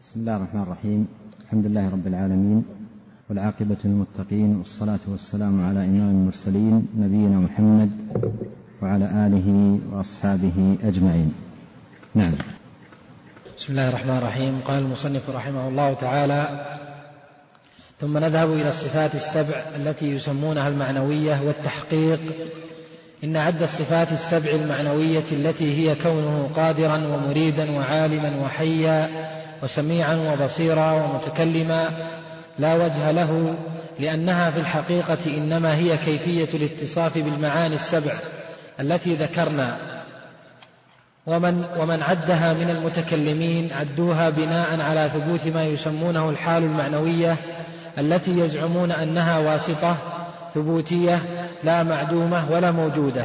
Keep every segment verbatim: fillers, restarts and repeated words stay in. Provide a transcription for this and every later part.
بسم الله الرحمن الرحيم. الحمد لله رب العالمين، والعاقبة للمتقين، والصلاة والسلام على إمام المرسلين نبينا محمد وعلى آله وأصحابه أجمعين. نعم. بسم الله الرحمن الرحيم. قال المصنف رحمه الله تعالى: ثم نذهب إلى الصفات السبع التي يسمونها المعنوية والتحقيق. إن عد الصفات السبع المعنوية التي هي كونه قادرا ومريدا وعالما وحيا وسميعا وبصيرا ومتكلما لا وجه له، لأنها في الحقيقة إنما هي كيفية الاتصاف بالمعاني السبع التي ذكرنا. ومن, ومن عدها من المتكلمين عدوها بناء على ثبوت ما يسمونه الحال المعنوية التي يزعمون أنها واسطة ثبوتية لا معدومة ولا موجودة.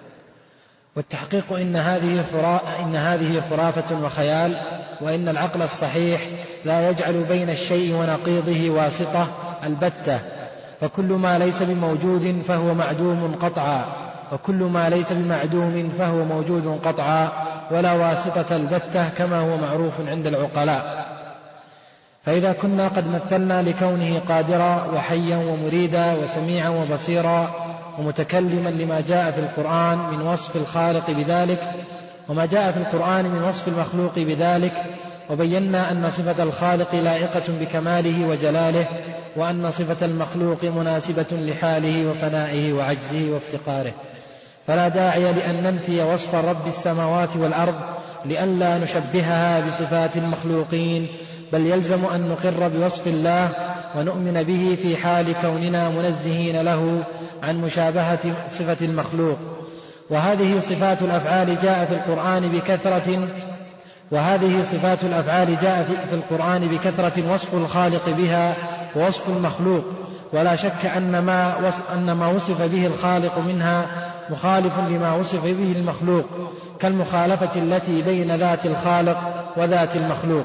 والتحقيق إن هذه, إن هذه خرافة وخيال، وإن العقل الصحيح لا يجعل بين الشيء ونقيضه واسطة البتة، فكل ما ليس بموجود فهو معدوم قطعا، وكل ما ليس بمعدوم فهو موجود قطعا، ولا واسطة البتة كما هو معروف عند العقلاء. فإذا كنا قد مثلنا لكونه قادرا وحيا ومريدا وسميعا وبصيرا ومتكلما لما جاء في القرآن من وصف الخالق بذلك وما جاء في القرآن من وصف المخلوق بذلك، وبينا أن صفة الخالق لائقة بكماله وجلاله، وأن صفة المخلوق مناسبة لحاله وفنائه وعجزه وافتقاره، فلا داعي لأن ننفي وصف رب السماوات والأرض لئلا نشبهها بصفات المخلوقين، بل يلزم أن نقر بوصف الله ونؤمن به في حال كوننا منزهين له عن مشابهة صفة المخلوق. وهذه صفات الأفعال جاء في القرآن بكثرة وهذه صفات الأفعال جاء في القرآن بكثرة وصف الخالق بها ووصف المخلوق، ولا شك أن ما, أن ما وصف به الخالق منها مخالف لما وصف به المخلوق، كالمخالفة التي بين ذات الخالق وذات المخلوق.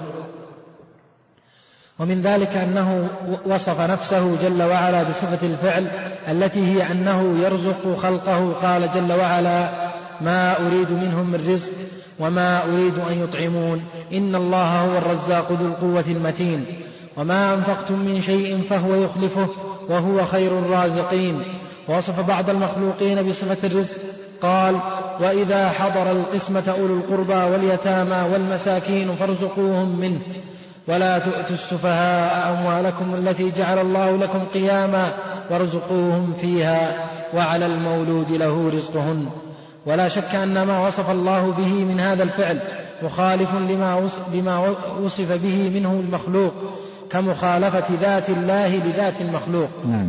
ومن ذلك أنه وصف نفسه جل وعلا بصفة الفعل التي هي أنه يرزق خلقه، قال جل وعلا: ما أريد منهم من رزق وما أريد أن يطعمون إن الله هو الرزاق ذو القوة المتين، وما أنفقتم من شيء فهو يخلفه وهو خير الرازقين. ووصف بعض المخلوقين بصفة الرزق، قال: وإذا حضر القسمة أولو القربى واليتامى والمساكين فارزقوهم منه ولا تؤتوا السفهاء أموالكم التي جعل الله لكم قياما وارزقوهم فيها وعلى المولود له رزقهن. ولا شك أن ما وصف الله به من هذا الفعل مخالف لما وصف به منه المخلوق، كمخالفة ذات الله لذات المخلوق. نعم.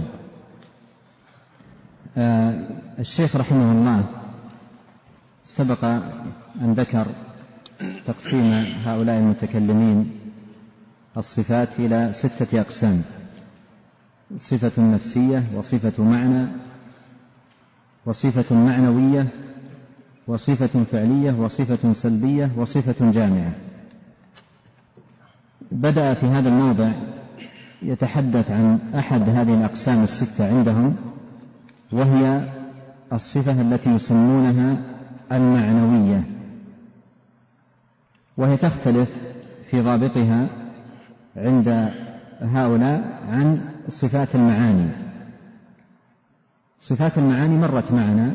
آه الشيخ رحمه الله سبق أن ذكر تقسيم هؤلاء المتكلمين الصفات إلى ستة أقسام: صفة نفسية، وصفة معنى، وصفة معنوية، وصفة فعلية، وصفة سلبية، وصفة جامعة. بدأ في هذا الموضع يتحدث عن أحد هذه الأقسام الستة عندهم، وهي الصفة التي يسمونها المعنوية، وهي تختلف في ضابطها عند هؤلاء عن صفات المعاني. صفات المعاني مرت معنا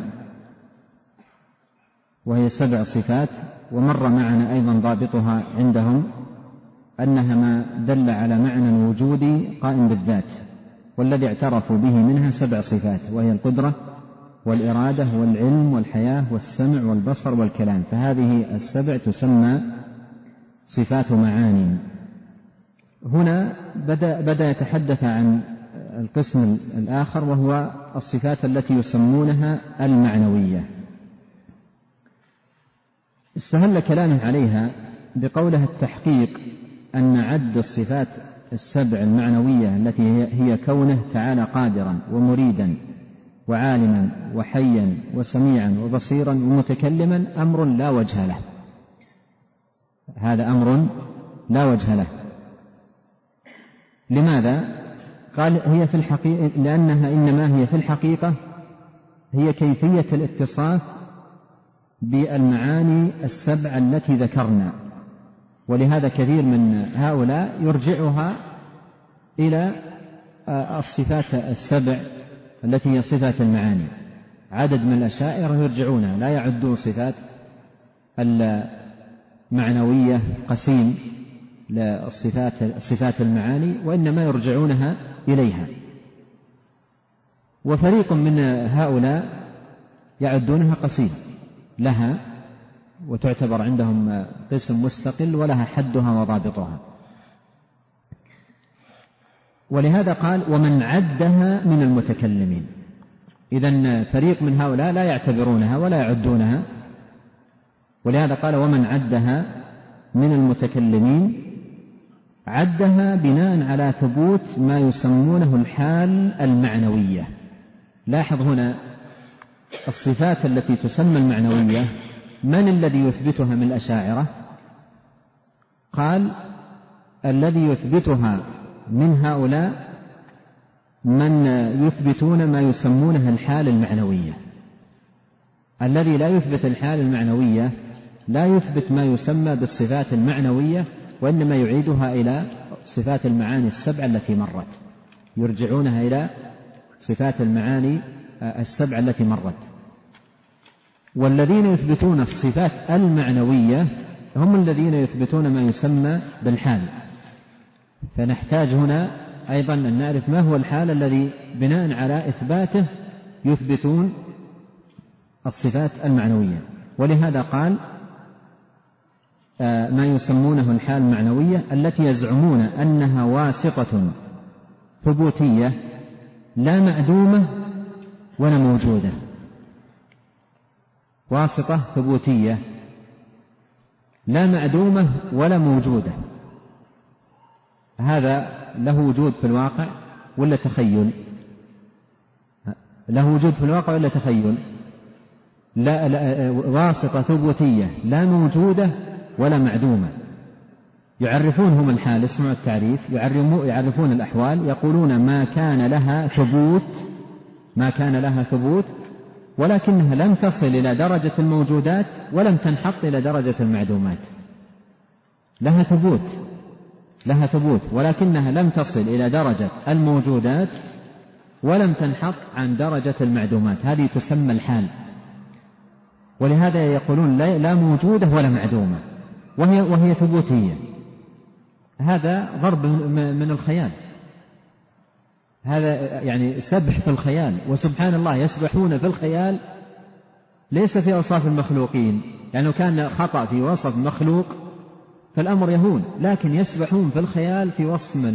وهي سبع صفات، ومر معنا أيضا ضابطها عندهم أنها ما دل على معنى وجودي قائم بالذات، والذي اعترفوا به منها سبع صفات، وهي القدرة والإرادة والعلم والحياة والسمع والبصر والكلام، فهذه السبع تسمى صفات معاني. هنا بدأ, بدأ يتحدث عن القسم الآخر، وهو الصفات التي يسمونها المعنوية. استهل كلامه عليها بقوله التحقيق أن عد الصفات السبع المعنوية التي هي كونه تعالى قادرا ومريدا وعالما وحيا وسميعا وبصيرا ومتكلما أمر لا وجه له. هذا أمر لا وجه له. لماذا؟ قال: هي في الحقيقة لأنها إنما هي في الحقيقة هي كيفية الاتصاف بالمعاني السبع التي ذكرنا، ولهذا كثير من هؤلاء يرجعها إلى الصفات السبع التي هي صفات المعاني. عدد من الأشاعرة يرجعونها، لا يعدون صفات المعنوية قسيم للصفات صفات المعاني، وإنما يرجعونها إليها. وفريق من هؤلاء يعدونها قسيم لها، وتعتبر عندهم قسم مستقل ولها حدها وضابطها. ولهذا قال ومن عدها من المتكلمين. إذن فريق من هؤلاء لا يعتبرونها ولا يعدونها، ولهذا قال ومن عدها من المتكلمين، عدها بناء على ثبوت ما يسمونه الحال المعنوية. لاحظ هنا الصفات التي تسمى المعنوية من الذي يثبتها من الأشاعرة؟ قال الذي يثبتها من هؤلاء من يثبتون ما يسمونها الحال المعنوية. الذي لا يثبت الحال المعنوية لا يثبت ما يسمى بالصفات المعنوية، وإنما يعيدها إلى صفات المعاني السبع التي مرت، يرجعونها إلى صفات المعاني السبع التي مرت. والذين يثبتون الصفات المعنوية هم الذين يثبتون ما يسمى بالحال. فنحتاج هنا أيضا أن نعرف ما هو الحال الذي بناء على إثباته يثبتون الصفات المعنوية. ولهذا قال ما يسمونه الحال المعنوية التي يزعمون أنها واسطة ثبوتية لا معدومة ولا موجودة. واسطة ثبوتية لا معدومة ولا موجودة، هذا له وجود في الواقع ولا تخيل؟ له وجود في الواقع ولا تخيل؟ لا, لا واسطة ثبوتية لا موجودة ولا معدومة. يعرفونهم الحال، اسمعوا التعريف، يعرفون الأحوال، يقولون ما كان لها ثبوت ما كان لها ثبوت ولكنها لم تصل إلى درجة الموجودات ولم تنحط إلى درجة المعدومات. لها ثبوت لها ثبوت ولكنها لم تصل إلى درجة الموجودات ولم تنحط عن درجة المعدومات، هذه تسمى الحال. ولهذا يقولون لا موجودة ولا معدومة وهي, وهي ثبوتية. هذا ضرب من الخيال، هذا يعني سبح في الخيال. وسبحان الله يسبحون في الخيال ليس في أوصاف المخلوقين، يعني لو كان خطأ في وصف مخلوق فالأمر يهون، لكن يسبحون في الخيال في وصف من؟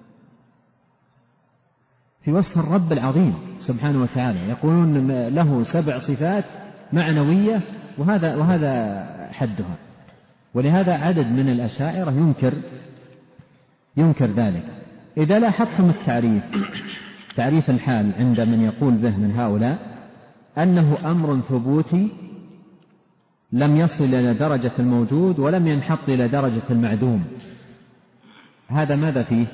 في وصف الرب العظيم سبحانه وتعالى. يقولون له سبع صفات معنوية وهذا, وهذا حدها. ولهذا عدد من الأشاعرة ينكر ينكر ذلك. إذا لاحظتم التعريف تعريف الحال عند من يقول به من هؤلاء أنه أمر ثبوتي لم يصل إلى درجة الموجود ولم ينحط إلى درجة المعدوم، هذا ماذا فيه؟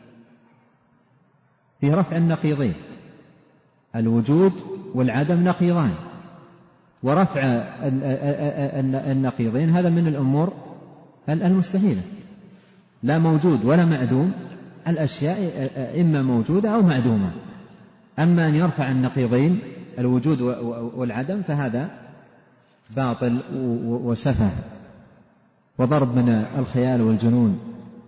فيه رفع النقيضين، الوجود والعدم نقيضان، ورفع النقيضين هذا من الأمور المستحيلة. لا موجود ولا معدوم، الأشياء إما موجودة أو معدومة. أما أن يرفع النقيضين الوجود والعدم فهذا باطل وسفه وضرب من الخيال والجنون،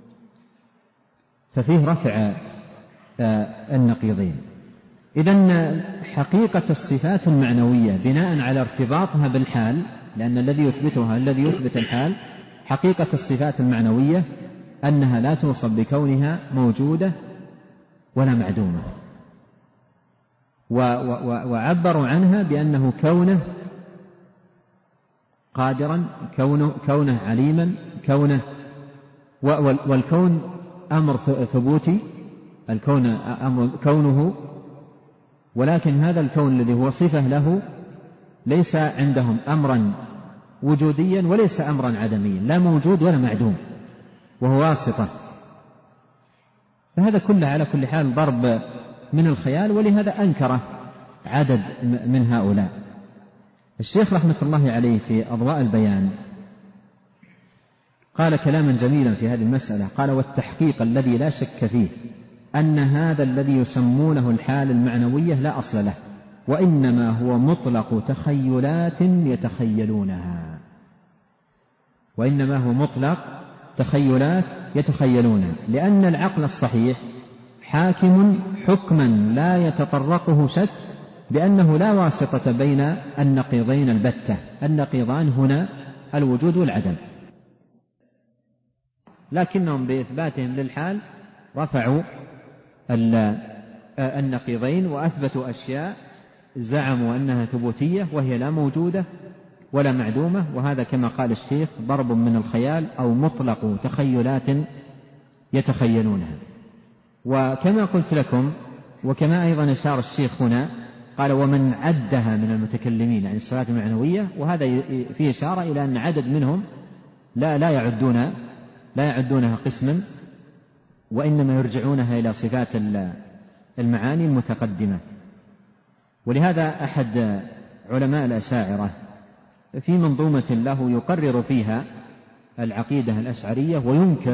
ففيه رفع النقيضين. إذن حقيقة الصفات المعنوية بناء على ارتباطها بالحال، لأن الذي يثبتها الذي يثبت الحال، حقيقة الصفات المعنوية أنها لا توصف بكونها موجودة ولا معدومة، وعبروا عنها بأنه كونه قادرا، كونه, كونه عليما، كونه والكون أمر ثبوتي، الكون أمر كونه، ولكن هذا الكون الذي هو صفة له ليس عندهم أمرا وجوديا وليس أمرا عدميا، لا موجود ولا معدوم، وهو واسطة. فهذا كله على كل حال ضرب من الخيال، ولهذا أنكره عدد من هؤلاء. الشيخ رحمة الله عليه في أضواء البيان قال كلاما جميلا في هذه المسألة، قال: والتحقيق الذي لا شك فيه أن هذا الذي يسمونه الحال المعنوية لا أصل له، وإنما هو مطلق تخيلات يتخيلونها، وإنما هو مطلق تخيلات يتخيلونها، لأن العقل الصحيح حاكم حكما لا يتطرقه شك بأنه لا واسطة بين النقيضين البتة. النقيضان هنا الوجود والعدم، لكنهم بإثباتهم للحال رفعوا النقيضين وأثبتوا أشياء زعموا أنها ثبوتية وهي لا موجودة ولا معدومة، وهذا كما قال الشيخ ضرب من الخيال أو مطلق تخيلات يتخيلونها. وكما قلت لكم وكما أيضا أشار الشيخ هنا قال: ومن عدها من المتكلمين عن الصفات المعنوية، وهذا فيه إشارة إلى أن عدد منهم لا لا يعدون لا يعدونها قسما، وإنما يرجعونها إلى صفات المعاني المتقدمة. ولهذا أحد علماء الأشاعرة في منظومة له يقرر فيها العقيدة الأشعرية وينكر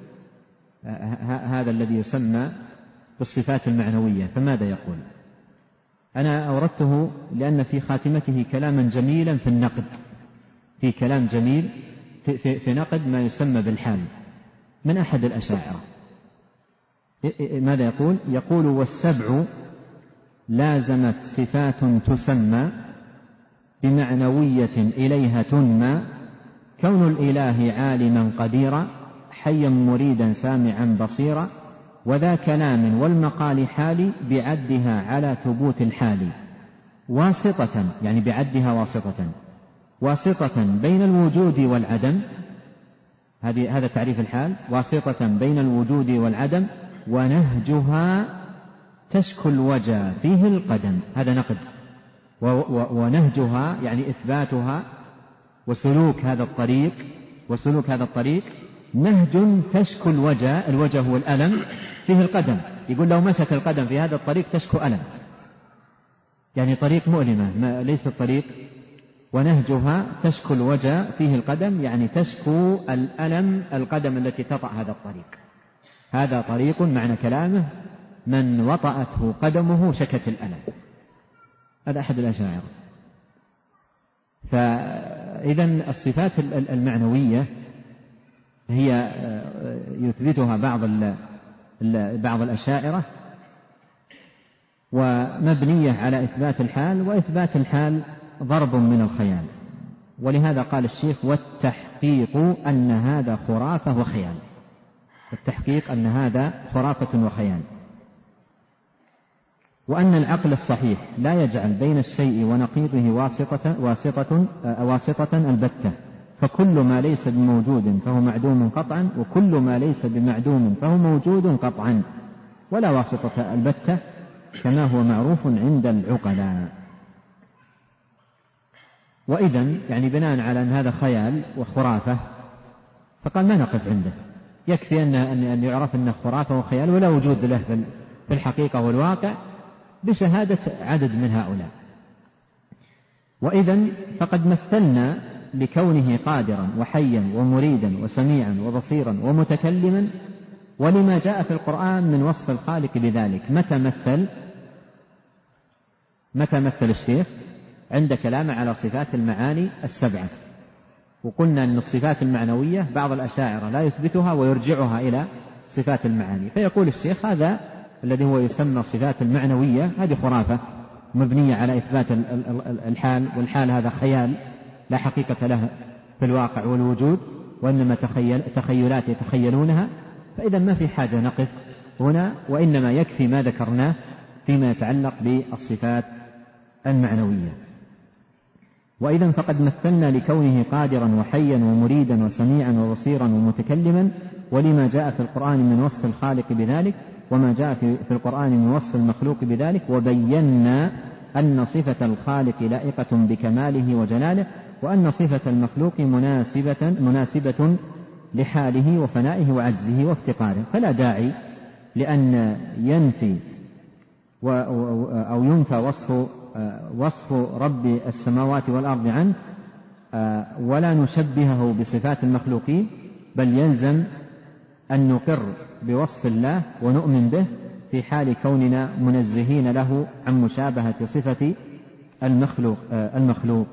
هذا الذي يسمى بالصفات المعنوية. فماذا يقول؟ أنا أوردته لأن في خاتمته كلاما جميلا في النقد، في كلام جميل في, في, في نقد ما يسمى بالحال من أحد الأشاعرة. ماذا يقول؟ يقول: والسبع لازمت صفات تسمى بمعنوية إليها تنمى، كون الإله عالما قديرا حيا مريدا سامعا بصيرا، وذا كلام والمقال حال بعدها على ثبوت الحال، واسطة يعني بعدها واسطة واسطة بين الوجود والعدم. هذا تعريف الحال: واسطة بين الوجود والعدم، ونهجها تشكو الوجى فيه القدم. هذا نقد. ونهجها يعني إثباتها وسلوك هذا الطريق وسلوك هذا الطريق نهج تشكو الوجى، الوجى هو الألم، فيه القدم. يقول: لو مشت القدم في هذا الطريق تشكو ألم، يعني طريق مؤلمة ما ليس الطريق. ونهجها تشكو الوجى فيه القدم يعني تشكو الألم القدم التي تطأ هذا الطريق. هذا طريق معنى كلامه من وطأته قدمه شكت الألم. هذا أحد الأشاعرة. فإذن الصفات المعنوية هي يثبتها بعض بعض الأشاعرة ومبنية على إثبات الحال، وإثبات الحال ضرب من الخيال. ولهذا قال الشيخ: والتحقيق أن هذا خرافة وخيال. التحقيق أن هذا خرافة وخيال، وأن العقل الصحيح لا يجعل بين الشيء ونقيضه واسطة واسطة واسطة البتة، فكل ما ليس بموجود فهو معدوم قطعا، وكل ما ليس بمعدوم فهو موجود قطعا، ولا واسطة البتة كما هو معروف عند العقلاء. وإذن يعني بناء على أن هذا خيال وخرافة فقال ما نقف عنده، يكفي أن أن يعرف أنه خرافة وخيال ولا وجود له في الحقيقة والواقع بشهادة عدد من هؤلاء. وإذن فقد مثلنا لكونه قادرا وحيا ومريدا وسميعا وبصيرا ومتكلما، ولما جاء في القرآن من وصف الخالق بذلك. متى مثل متى مثل الشيخ؟ عند كلامه على صفات المعاني السبعة، وقلنا أن الصفات المعنوية بعض الأشاعرة لا يثبتها ويرجعها إلى صفات المعاني، فيقول الشيخ هذا الذي هو يسمى الصفات المعنوية هذه خرافة مبنية على إثبات الحال، والحال هذا خيال لا حقيقة له في الواقع والوجود، وإنما تخيل تخيلات يتخيلونها. فإذا ما في حاجة نقف هنا، وإنما يكفي ما ذكرناه فيما يتعلق بالصفات المعنوية. وإذا فقد مثلنا لكونه قادرا وحيا ومريدا وسميعا وبصيرا ومتكلما، ولما جاء في القرآن من وصف الخالق بذلك، وما جاء في القرآن من وصف المخلوق بذلك، وبينا أن صفة الخالق لائقة بكماله وجلاله، وأن صفة المخلوق مناسبة, مناسبة لحاله وفنائه وعجزه وافتقاره، فلا داعي لأن ينفي أو ينفى وصف, وصف رب السماوات والأرض عنه، ولا نشبهه بصفات المخلوقين، بل يلزم أن نقر بوصف الله ونؤمن به في حال كوننا منزهين له عن مشابهة صفة المخلوق, المخلوق.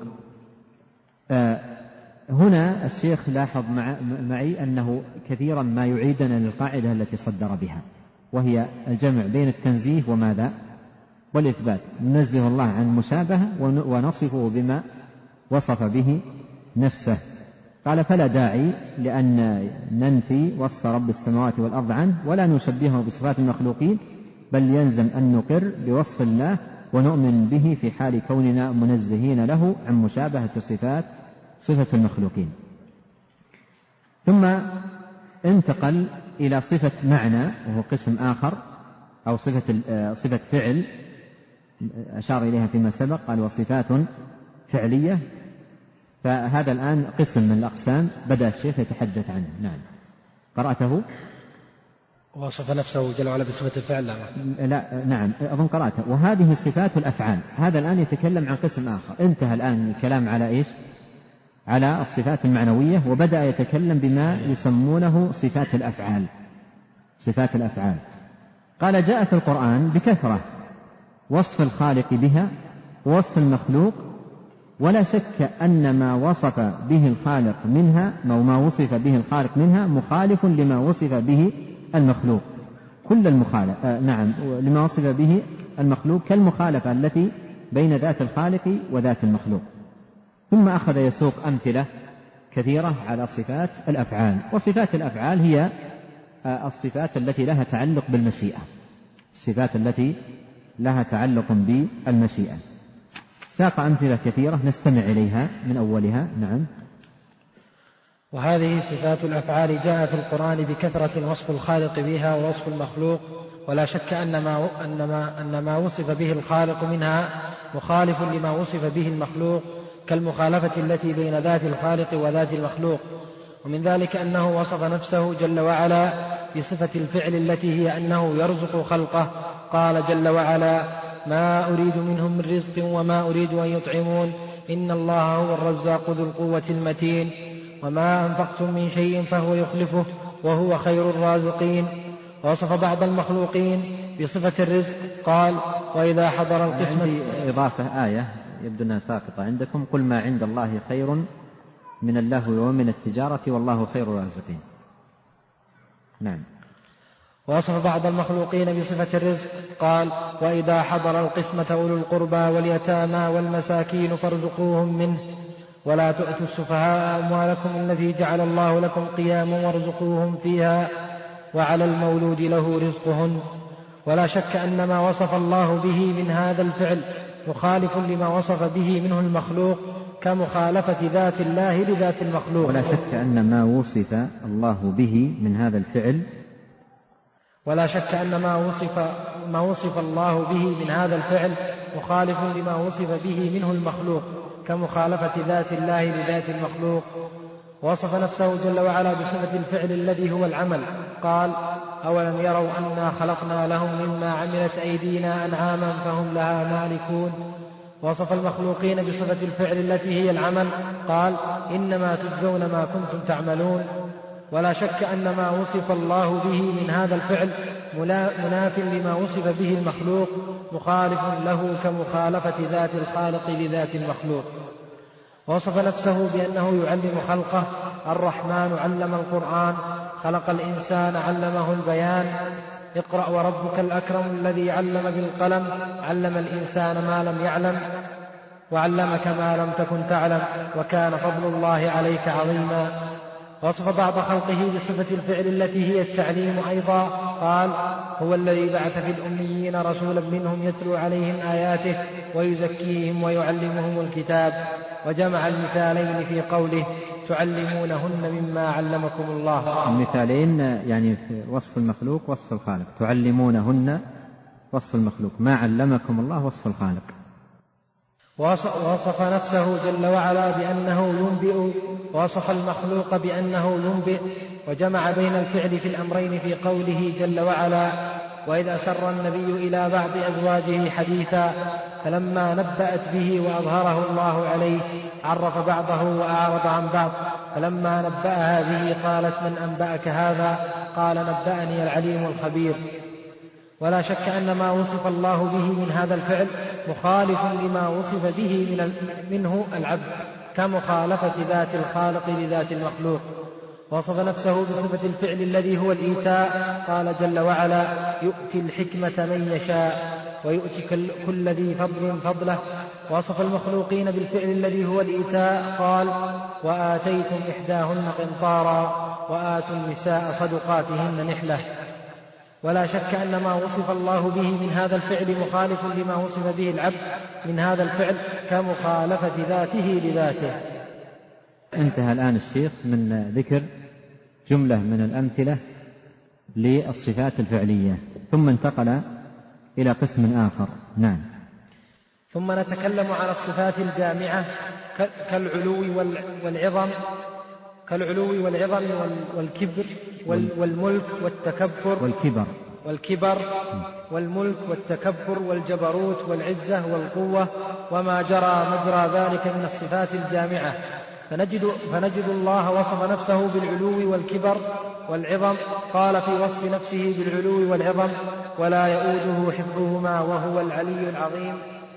هنا الشيخ لاحظ معي أنه كثيرا ما يعيدنا للقاعدة التي صدر بها، وهي الجمع بين التنزيه وماذا؟ والإثبات. ننزه الله عن مشابهة ونصفه بما وصف به نفسه. قال: فلا داعي لأن ننفي وصف رب السماوات والأرض عنه ولا نشبهه بصفات المخلوقين، بل يلزم أن نقر بوصف الله ونؤمن به في حال كوننا منزهين له عن مشابهة صفات صفة المخلوقين. ثم انتقل إلى صفة معنى، وهو قسم آخر، أو صفة, صفة فعل أشار إليها فيما سبق، قال: وصفات فعلية. فهذا الآن قسم من الأقسام بدأ الشيخ يتحدث عنه. نعم. قرأته؟ وصف نفسه جل وعلا بصفة الفعل. لا. لا نعم أظن قرأته. وهذه صفات الأفعال. هذا الآن يتكلم عن قسم آخر. انتهى الآن الكلام على إيش؟ على الصفات المعنوية، وبدأ يتكلم بما يسمونه صفات الأفعال. صفات الأفعال. قال: جاء في القرآن بكثرة وصف الخالق بها ووصف المخلوق، ولا شك أن ما وصف به الخالق منها ما وصف به الخالق منها مخالف لما وصف به المخلوق. كل المخالف آه نعم لما وصف به المخلوق كالمخالفة التي بين ذات الخالق وذات المخلوق. ثم أخذ يسوق أمثلة كثيرة على صفات الأفعال. وصفات الأفعال هي آه الصفات التي لها تعلق بالمشيئة، الصفات التي لها تعلق بالمشيئة. ساق أمثلة كثيرة نستمع إليها من أولها. نعم. وهذه صفات الأفعال جاء في القرآن بكثرة وصف الخالق بها ووصف المخلوق، ولا شك أن ما, أن ما, أن ما وصف به الخالق منها مخالف لما وصف به المخلوق كالمخالفة التي بين ذات الخالق وذات المخلوق. ومن ذلك أنه وصف نفسه جل وعلا بصفة الفعل التي هي أنه يرزق خلقه. قال جل وعلا: ما أريد منهم من رزق وما أريد أن يطعمون إن الله هو الرزاق ذو القوة المتين. وما أنفقتم من شيء فهو يخلفه وهو خير الرازقين. ووصف بعض المخلوقين بصفة الرزق. قال: وإذا حضر القسمة. عندي إضافة آية يبدو أنها ساقطة عندكم: قل ما عند الله خير من اللهو ومن التجارة والله خير الرازقين. نعم. ووصف بعض المخلوقين بصفة الرزق. قال: وإذا حضر القسمة أولو القربى واليتامى والمساكين فارزقوهم منه ولا تؤتوا السفهاء أموالكم التي جعل الله لكم قياما وارزقوهم فيها وعلى المولود له رزقهن. ولا شك أن ما وصف الله به من هذا الفعل مخالف لما وصف به منه المخلوق كمخالفة ذات الله لذات المخلوق. ولا شك أن ما وصف الله به من هذا الفعل ولا شك أن ما وصف, ما وصف الله به من هذا الفعل مخالف لما وصف به منه المخلوق كمخالفة ذات الله لذات المخلوق. وصف نفسه جل وعلا بصفة الفعل الذي هو العمل. قال: أولم يروا أنا خلقنا لهم مما عملت أيدينا أنعاما فهم لها مالكون. وصف المخلوقين بصفة الفعل التي هي العمل. قال: إنما تجزون ما كنتم تعملون. ولا شك أن ما وصف الله به من هذا الفعل مناف لما وصف به المخلوق مخالف له كمخالفة ذات الخالق لذات المخلوق. وصف نفسه بأنه يعلم خلقه. الرحمن علم القرآن خلق الإنسان علمه البيان. اقرأ وربك الأكرم الذي علم بالقلم علم الإنسان ما لم يعلم وعلمك ما لم تكن تعلم وكان فضل الله عليك عظيما. وصف بعض خلقه بصفة الفعل التي هي التعليم أيضا. قال: هو الذي بعث في الأميين رسولا منهم يتلو عليهم آياته ويزكيهم ويعلمهم الكتاب. وجمع المثالين في قوله: تعلمونهن مما علمكم الله. المثالين يعني في وصف المخلوق وصف الخالق. تعلمونهن وصف المخلوق، ما علمكم الله وصف الخالق. وصف نفسه جل وعلا بأنه ينبئ، وصف المخلوق بأنه ينبئ، وجمع بين الفعل في الأمرين في قوله جل وعلا: وإذ أسر النبي إلى بعض أزواجه حديثا فلما نبأت به وأظهره الله عليه عرف بعضه وأعرض عن بعض، فلما نبأها به قالت من أنبأك هذا؟ قال نبأني العليم الخبير. ولا شك أن ما وصف الله به من هذا الفعل مخالف لما وصف به من منه العبد، كمخالفة ذات الخالق لذات المخلوق. وصف نفسه بصفة الفعل الذي هو الإيتاء، قال جل وعلا يؤتي الحكمة من يشاء ويؤتي كل ذي فضل فضله. وصف المخلوقين بالفعل الذي هو الإيتاء، قال وآتيتم إحداهن قنطارا وآتوا النساء صدقاتهن نحلة. ولا شك أن ما وصف الله به من هذا الفعل مخالف لما وصف به العبد من هذا الفعل، كمخالفة ذاته لذاته. انتهى الآن الشيخ من ذكر جملة من الأمثلة للصفات الفعلية، ثم انتقل إلى قسم آخر. نعم. ثم نتكلم على الصفات الجامعة كالعلو والعظم كالعلو والعظم والكبر والملك والتكبر والكبر والكبر والملك والتكبر والجبروت والعزة والقوة وما جرى مجرى ذلك من الصفات الجامعة. فنجد, فنجد الله وصف نفسه بالعلو والكبر والعظم، قال في وصف نفسه بالعلو والعظم ولا يؤوده حفظهما وهو العلي العظيم.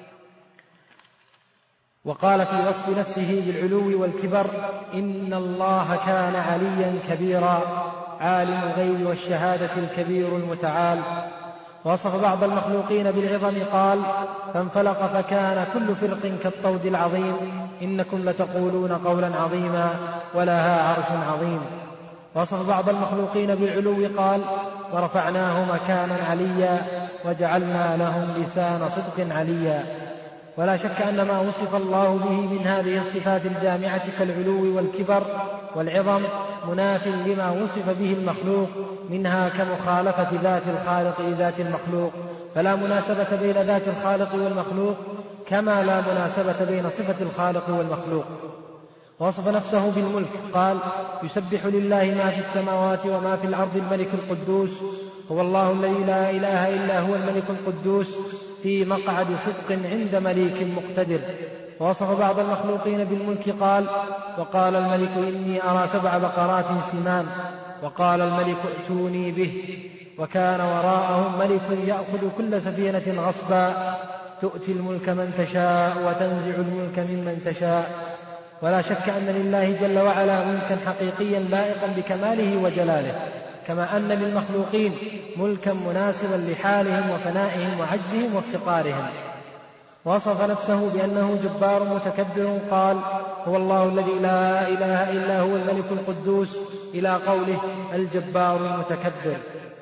وقال في وصف نفسه بالعلو والكبر إن الله كان عليا كبيرا عالم الغيب والشهادة الكبير المتعال. وصف بعض المخلوقين بالعظم، قال فانفلق فكان كل فرق كالطود العظيم إنكم لتقولون قولا عظيما ولها عرش عظيم. وصف بعض المخلوقين بالعلو، قال ورفعناه مكانا عليا وجعلنا لهم لسان صدق عليا. ولا شك أن ما وصف الله به من هذه الصفات الجامعة كالعلو والكبر والعظم مناف لما وصف به المخلوق منها، كمخالفة ذات الخالق لذات المخلوق، فلا مناسبة بين ذات الخالق والمخلوق كما لا مناسبة بين صفة الخالق والمخلوق. وصف نفسه بالملك، قال يسبح لله ما في السماوات وما في الأرض الملك القدوس هو الله الذي لا إله إلا هو الملك القدوس في مقعد صدق عند مليك مقتدر. ووصف بعض المخلوقين بالملك، قال وقال الملك إني أرى سبع بقرات سمان وقال الملك ائتوني به، وكان وراءهم ملك يأخذ كل سفينة غصبا تؤتي الملك من تشاء وتنزع الملك ممن تشاء. ولا شك أن لله جل وعلا ملكا حقيقيا لائقا بكماله وجلاله، كما أن للمخلوقين ملكا مناسبا لحالهم وفنائهم وعجزهم وافتقارهم. وصف نفسه بأنه جبار متكبر، قال هو الله الذي لا إله إلا هو الملك القدوس إلى قوله الجبار المتكبر.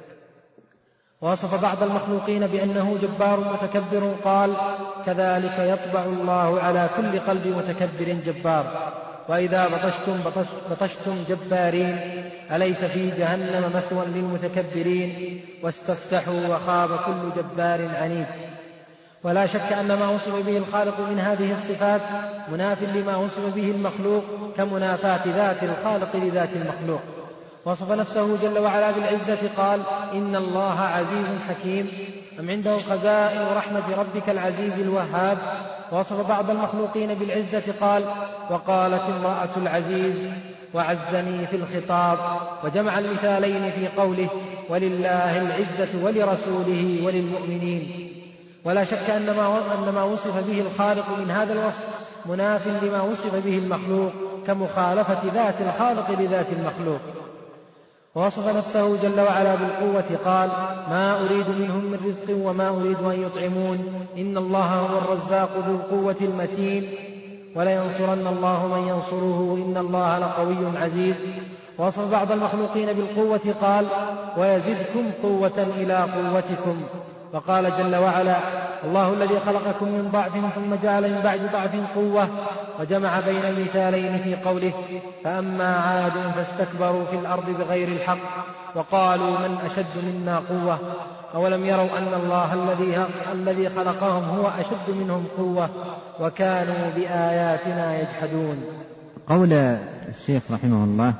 ووصف بعض المخلوقين بأنه جبار متكبر، قال كذلك يطبع الله على كل قلب متكبر جبار، وإذا بطشتم بطشتم جبارين، أليس في جهنم مثوى للمتكبرين واستفتحوا وخاب كل جبار عنيد. ولا شك أن ما وصف به الخالق من هذه الصفات مناف لما وصف به المخلوق، كمنافاة ذات الخالق لذات المخلوق. وصف نفسه جل وعلا بالعزة، قال إن الله عزيز حكيم أم عنده خزائن رحمة ربك العزيز الوهاب. وصف بعض المخلوقين بالعزة، قال وقالت امرأة العزيز وعزني في الخطاب، وجمع المثالين في قوله ولله العزة ولرسوله وللمؤمنين. ولا شك أن ما وصف به الخالق من هذا الوصف مناف لما وصف به المخلوق، كمخالفة ذات الخالق لذات المخلوق. ووصف نفسه جل وعلا بالقوة، قال ما أريد منهم من رزق وما أريد أن يطعمون إن الله هو الرزاق ذو القوة المتين ولينصرن الله من ينصره إن الله لقوي عزيز. ووصف بعض المخلوقين بالقوة، قال ويزدكم قوة إلى قوتكم. وقال جل وعلا الله الذي خلقكم من ضعف ثم جعل من بعد ضعف قوة، وجمع بين المثالين في قوله فأما عاد فاستكبروا في الأرض بغير الحق وقالوا من أشد منا قوة أولم يروا أن الله الذي الذي خلقهم هو أشد منهم قوة وكانوا بآياتنا يجحدون. قول الشيخ رحمه الله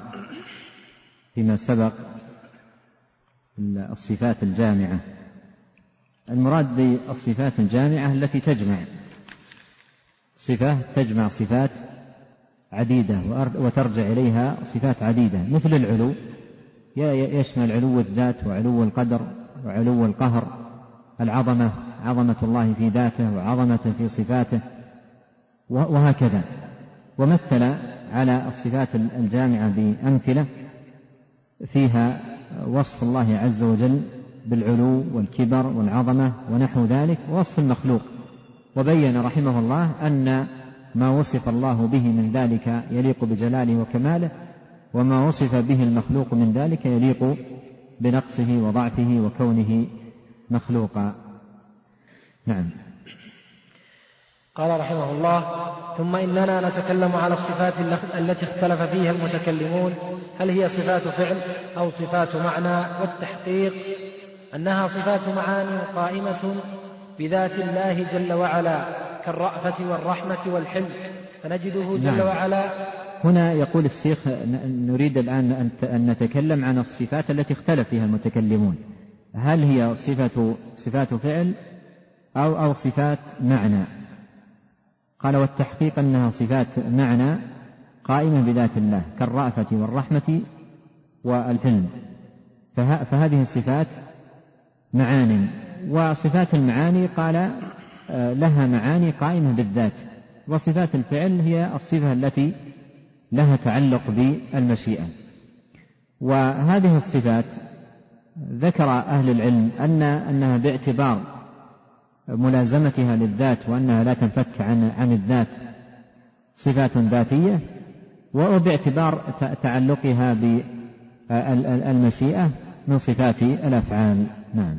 فيما سبق الصفات الجامعة المراد بالصفات الجامعة التي تجمع صفة تجمع صفات عديدة وترجع إليها صفات عديدة، مثل العلو يشمل علو الذات وعلو القدر وعلو القهر، العظمة عظمة الله في ذاته وعظمته في صفاته، وهكذا. ومثل على الصفات الجامعة بأمثلة فيها وصف الله عز وجل بالعلو والكبر والعظمة ونحو ذلك، ووصف المخلوق، وبين رحمه الله أن ما وصف الله به من ذلك يليق بجلاله وكماله، وما وصف به المخلوق من ذلك يليق بنقصه وضعفه وكونه مخلوقا. نعم. قال رحمه الله: ثم إننا نتكلم على الصفات التي اختلف فيها المتكلمون، هل هي صفات فعل أو صفات معنى، والتحقيق أنها صفات معاني قائمة بذات الله جل وعلا كالرأفة والرحمة والحلم، فنجده جل نعم. وعلا. هنا يقول الشيخ نريد الآن أن نتكلم عن الصفات التي اختلف فيها المتكلمون، هل هي صفة صفات فعل أو أو صفات معنى. قال: والتحقيق أنها صفات معنى قائمة بذات الله كالرأفة والرحمة والحلم، فهذه الصفات معاني. وصفات المعاني قال لها معاني قائمة بالذات، وصفات الفعل هي الصفة التي لها تعلق بالمشيئة. وهذه الصفات ذكر أهل العلم أن أنها باعتبار ملازمتها للذات وأنها لا تنفك عن عن الذات صفات ذاتية، وباعتبار تعلقها بالمشيئة من صفات الأفعال. نعم.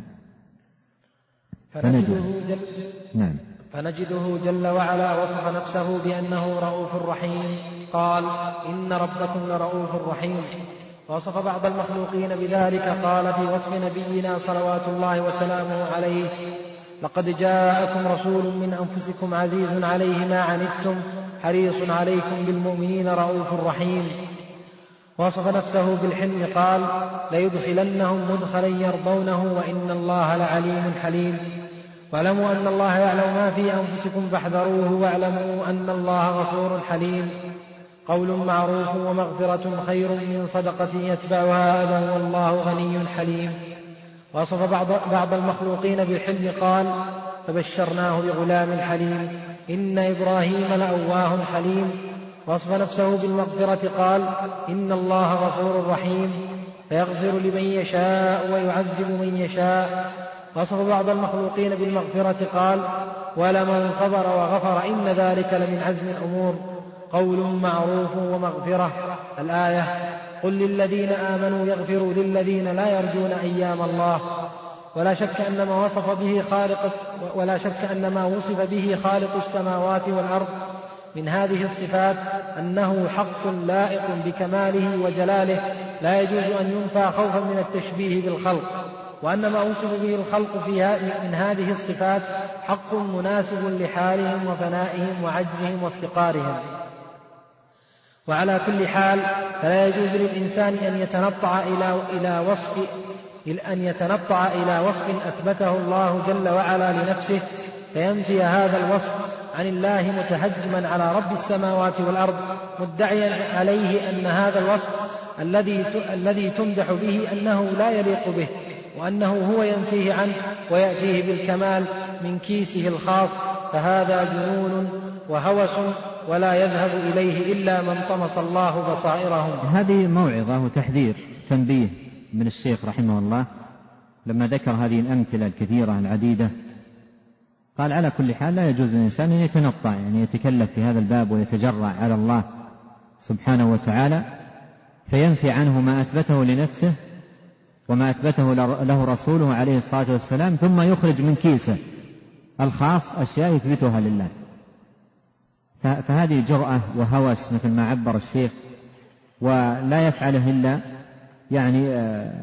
فنجده جل, نعم. فنجده جل وعلا وصف نفسه بأنه رؤوف رحيم، قال: إن ربكم لرؤوف رحيم. وصف بعض المخلوقين بذلك، قال في وصف نبينا صلوات الله وسلامه عليه: لقد جاءكم رسول من أنفسكم عزيز عليه ما عنتم حريص عليكم بالمؤمنين رؤوف رحيم. وصف نفسه بالحلم، قال: ليدخلنهم مدخلا يرضونه وإن الله لعليم حليم. واعلموا أن الله يعلم ما في أنفسكم فاحذروه واعلموا أن الله غفور حليم. قول معروف ومغفرة خير من صدقة يتبعها أذى والله غني حليم. وصف بعض, بعض المخلوقين بالحلم، قال: فبشرناه بغلام حليم إن إبراهيم لأواه حليم. وصف نفسه بالمغفرة، قال: إن الله غفور رحيم فيغفر لمن يشاء ويعذب من يشاء. وصف بعض المخلوقين بالمغفرة، قال: ولمن صبر وغفر إن ذلك لمن عزم الأمور. قول معروف ومغفرة. الآية: قل للذين آمنوا يغفروا للذين لا يرجون أيام الله. ولا شك أن ما وصف به خالق ولا شك أن ما وصف به خالق السماوات والأرض من هذه الصفات أنه حق لائق بكماله وجلاله لا يجوز أن ينفى خوفا من التشبيه بالخلق، وأن ما وصف به الخلق فيها من هذه الصفات حق مناسب لحالهم وفنائهم وعجزهم وافتقارهم. وعلى كل حال فلا يجوز للإنسان أن يتنطع إلى إلى وصف أن يتنطع إلى وصف أثبته الله جل وعلا لنفسه فينفي هذا الوصف عن الله متهجما على رب السماوات والأرض، مدعيا عليه أن هذا الوصف الذي الذي تمدح به أنه لا يليق به، وأنه هو ينفيه عنه ويأتيه بالكمال من كيسه الخاص، فهذا جنون وهوس ولا يذهب إليه إلا من طمس الله بصائرهم. هذه موعظة وتحذير تنبيه من الشيخ رحمه الله لما ذكر هذه الأمثلة الكثيرة العديدة. قال: على كل حال لا يجوز للإنسان أن يتنطع، يعني يتكلف في هذا الباب ويتجرع على الله سبحانه وتعالى فينفي عنه ما أثبته لنفسه وما أثبته له رسوله عليه الصلاة والسلام، ثم يخرج من كيسه الخاص أشياء يثبتها لله. فهذه جرأة وهوس مثل ما عبر الشيخ، ولا يفعله إلا يعني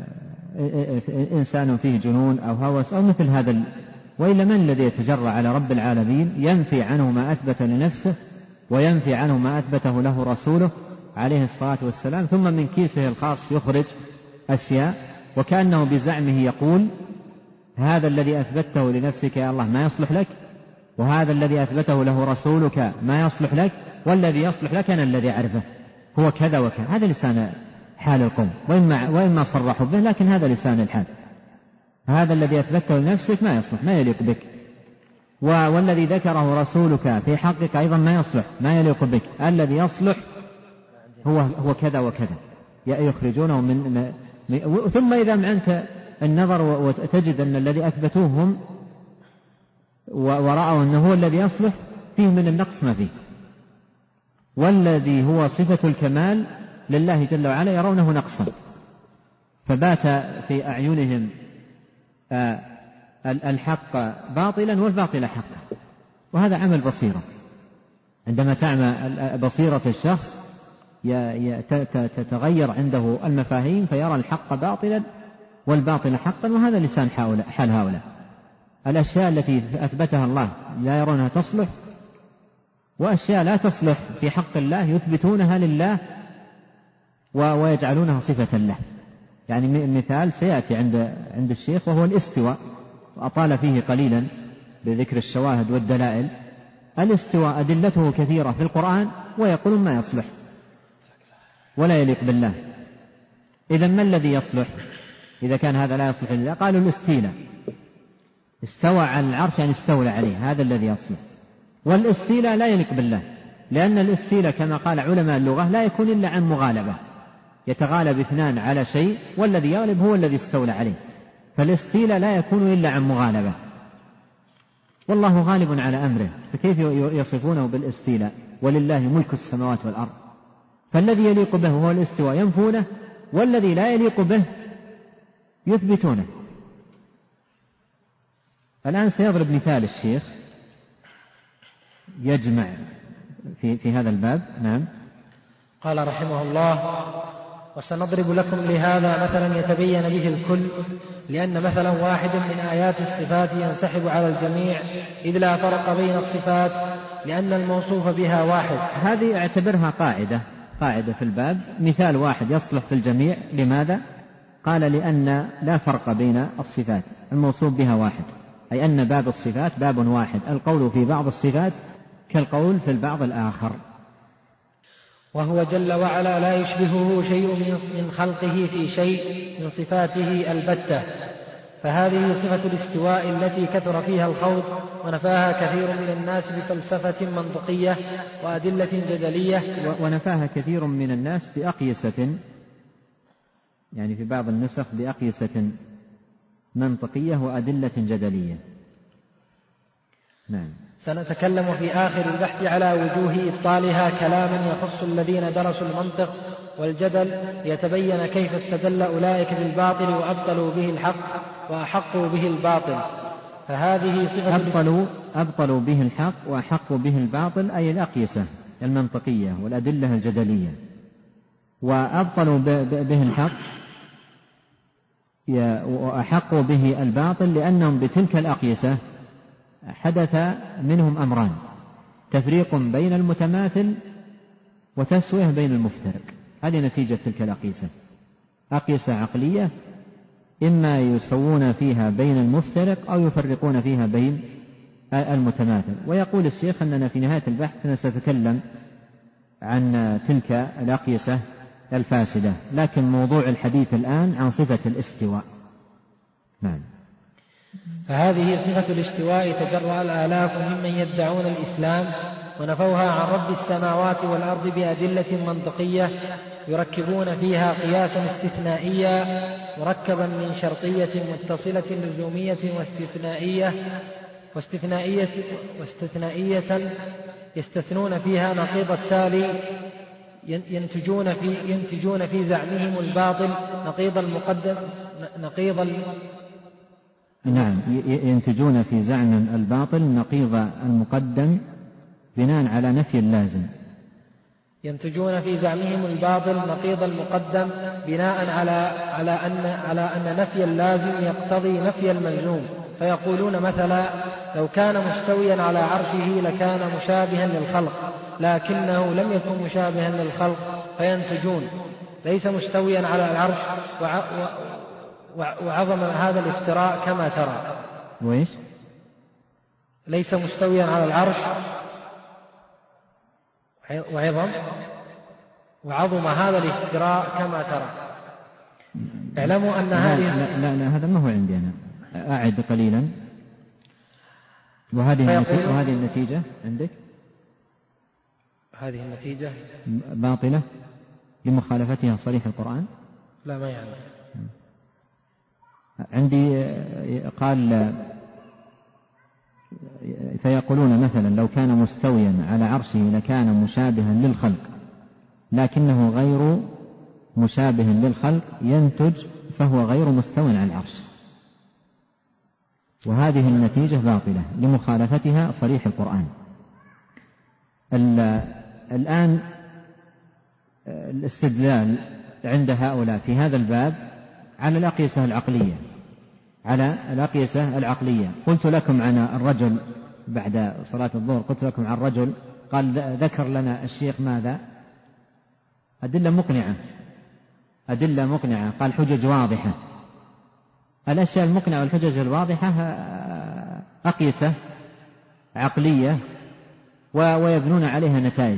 إنسان فيه جنون أو هوس أو مثل هذا. وإلا من الذي يتجرأ على رب العالمين ينفي عنه ما أثبت لنفسه وينفي عنه ما أثبته له رسوله عليه الصلاة والسلام، ثم من كيسه الخاص يخرج أشياء وكأنه بزعمه يقول هذا الذي أثبته لنفسك يا الله ما يصلح لك، وهذا الذي أثبته له رسولك ما يصلح لك، والذي يصلح لك أنا الذي أعرفه هو كذا وكذا. هذا لسان حال القوم، وإما, وإما صرحوا به، لكن هذا لسان الحال. هذا الذي أثبته لنفسك ما يصلح، ما يليق بك، والذي ذكره رسولك في حقك أيضا ما يصلح، ما يليق بك. الذي يصلح هو, هو كذا وكذا، يخرجونه من. ثم إذا أنت النظر وتجد أن الذي أثبتوه هم ورأوا أنه هو الذي يصلح، فيه من النقص ما فيه، والذي هو صفة الكمال لله جل وعلا يرونه نقصا، فبات في أعينهم الحق باطلا والباطل حقا. وهذا عمل بصيرة، عندما تعمى بصيرة الشخص تتغير عنده المفاهيم فيرى الحق باطلا والباطل حقا، وهذا لسان حال هؤلاء. الأشياء التي أثبتها الله لا يرونها تصلح، وأشياء لا تصلح في حق الله يثبتونها لله ويجعلونها صفة له. يعني مثال سيأتي عند عند الشيخ وهو الاستواء، وأطال فيه قليلا بذكر الشواهد والدلائل. الاستواء أدلته كثيرة في القرآن، ويقول ما يصلح ولا يليق بالله. إذا ما الذي يصلح إذا كان هذا لا يصلح لله؟ قالوا الاستيلاء، استوى على العرش يعني استولى عليه، هذا الذي يصلح. والاستيلاء لا يليق بالله، لأن الاستيلاء كما قال علماء اللغة لا يكون إلا عن مغالبة، يتغالب اثنان على شيء والذي يغلب هو الذي استولى عليه، فالاستيلاء لا يكون إلا عن مغالبة، والله غالب على أمره، فكيف يصفونه بالاستيلاء؟ ولله ملك السماوات والأرض. فالذي يليق به هو الاستواء ينفونه، والذي لا يليق به يثبتونه. الآن سيضرب مثال الشيخ يجمع في, في هذا الباب. نعم. قال رحمه الله: وسنضرب لكم لهذا مثلا يتبين به الكل، لأن مثلا واحد من آيات الصفات ينسحب على الجميع، إذ لا فرق بين الصفات، لأن الموصوف بها واحد. هذه اعتبرها قاعدة قاعدة في الباب، مثال واحد يصلح في الجميع. لماذا؟ قال لأن لا فرق بين الصفات، الموصوف بها واحد، أي أن باب الصفات باب واحد، القول في بعض الصفات كالقول في البعض الآخر. وهو جل وعلا لا يشبهه شيء من خلقه في شيء من صفاته البتة، فهذه صفة الاستواء التي كثر فيها الخوض ونفاها كثير من الناس بفلسفة منطقية وأدلة جدلية. ونفاها كثير من الناس بأقيسة، يعني في بعض النسخ بأقيسة منطقية وأدلة جدلية. نعم. سنتكلم في آخر البحث على وجوه إبطالها كلاما يخص الذين درسوا المنطق والجدل، ليتبين كيف استدل أولئك بالباطل وأبطلوا به الحق وأحقوا به الباطل. فهذه صفة أبطلوا, أبطلوا به الحق وأحقوا به الباطل، أي الأقيسة المنطقية والأدلة الجدلية. وأبطلوا به الحق وأحقوا به الباطل لأنهم بتلك الأقيسة حدث منهم أمران: تفريق بين المتماثل وتسوية بين المفترق. هذه نتيجة تلك الأقيسة، أقيسة عقلية، إما يسوون فيها بين المفترق أو يفرقون فيها بين المتماثل. ويقول الشيخ أننا في نهاية البحث سنتكلم عن تلك الأقيسة الفاسدة، لكن موضوع الحديث الآن عن صفة الاستواء. نعم. فهذه صفة الاستواء تجرأ الآلاف ممن يدعون الإسلام ونفوها عن رب السماوات والأرض بأدلة منطقية يركبون فيها قياسا استثنائيا مركبا من شرطية متصلة لزومية واستثنائية واستثنائية, واستثنائية يستثنون فيها نقيض التالي، ينتجون في, ينتجون في زعمهم الباطل نقيض المقدم نقيض ال نعم ينتجون في زعم الباطل نقيض المقدم بناء على نفي اللازم. ينتجون في زعمهم الباطل نقيض المقدم بناء على على أن على أن نفي اللازم يقتضي نفي الملزوم، فيقولون مثلا: لو كان مستويا على عرشه لكان مشابها للخلق، لكنه لم يكن مشابها للخلق، فينتجون: ليس مستويا على العرش وعظم هذا الافتراء كما ترى. وإيش؟ ليس مستويا على العرش وعظم وعظم هذا الافتراء كما ترى. اعلموا أن لا هذه لا, لا, لا هذا ما هو عندي أنا. أعد قليلا. وهذه النتيجة, وهذه النتيجة عندك هذه النتيجة باطلة لمخالفتها صريح القرآن. لا ما يعني. عندي قال فيقولون مثلا لو كان مستويا على عرشه لكان مشابها للخلق لكنه غير مشابه للخلق ينتج فهو غير مستو على العرش. وهذه النتيجة باطلة لمخالفتها صريح القرآن. الآن الاستدلال عند هؤلاء في هذا الباب على الأقيسة العقلية على الأقيسة العقلية. قلت لكم عن الرجل بعد صلاة الظهر قلت لكم عن الرجل قال ذكر لنا الشيخ ماذا؟ أدلة مقنعة أدلة مقنعة قال حجج واضحة. الأشياء المقنعة والحجج الواضحة أقيسة عقلية ويبنون عليها نتائج.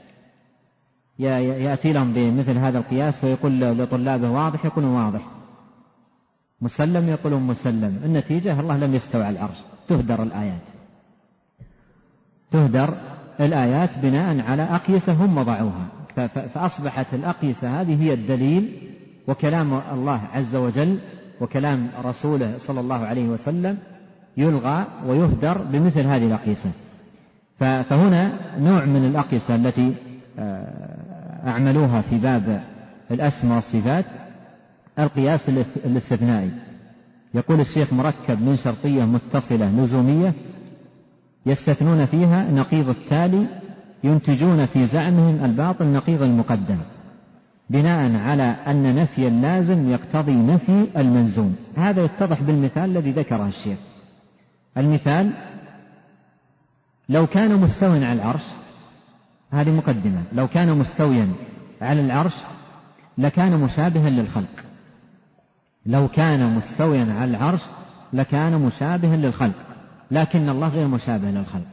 يأتي لهم بمثل هذا القياس ويقول لطلابه واضح يقولون واضح، مسلم يقولون مسلم. النتيجة الله لم يستوى على العرش. تهدر الآيات تهدر الآيات بناء على أقيسة هم وضعوها. فأصبحت الأقيسة هذه هي الدليل، وكلام الله عز وجل وكلام رسوله صلى الله عليه وسلم يلغى ويهدر بمثل هذه الأقيسة. فهنا نوع من الأقيسة التي أعملوها في باب الأسماء والصفات القياس الاستثنائي. يقول الشيخ مركب من شرطية متصلة لزومية يستثنون فيها نقيض التالي ينتجون في زعمهم الباطل نقيض المقدم بناء على أن نفي اللازم يقتضي نفي الملزوم. هذا يتضح بالمثال الذي ذكره الشيخ. المثال لو كان مستويا على العرش، هذه مقدمة، لو كان مستويا على العرش لكان مشابها للخلق. لو كان مستويا على العرش لكان مشابها للخلق لكن الله غير مشابه للخلق.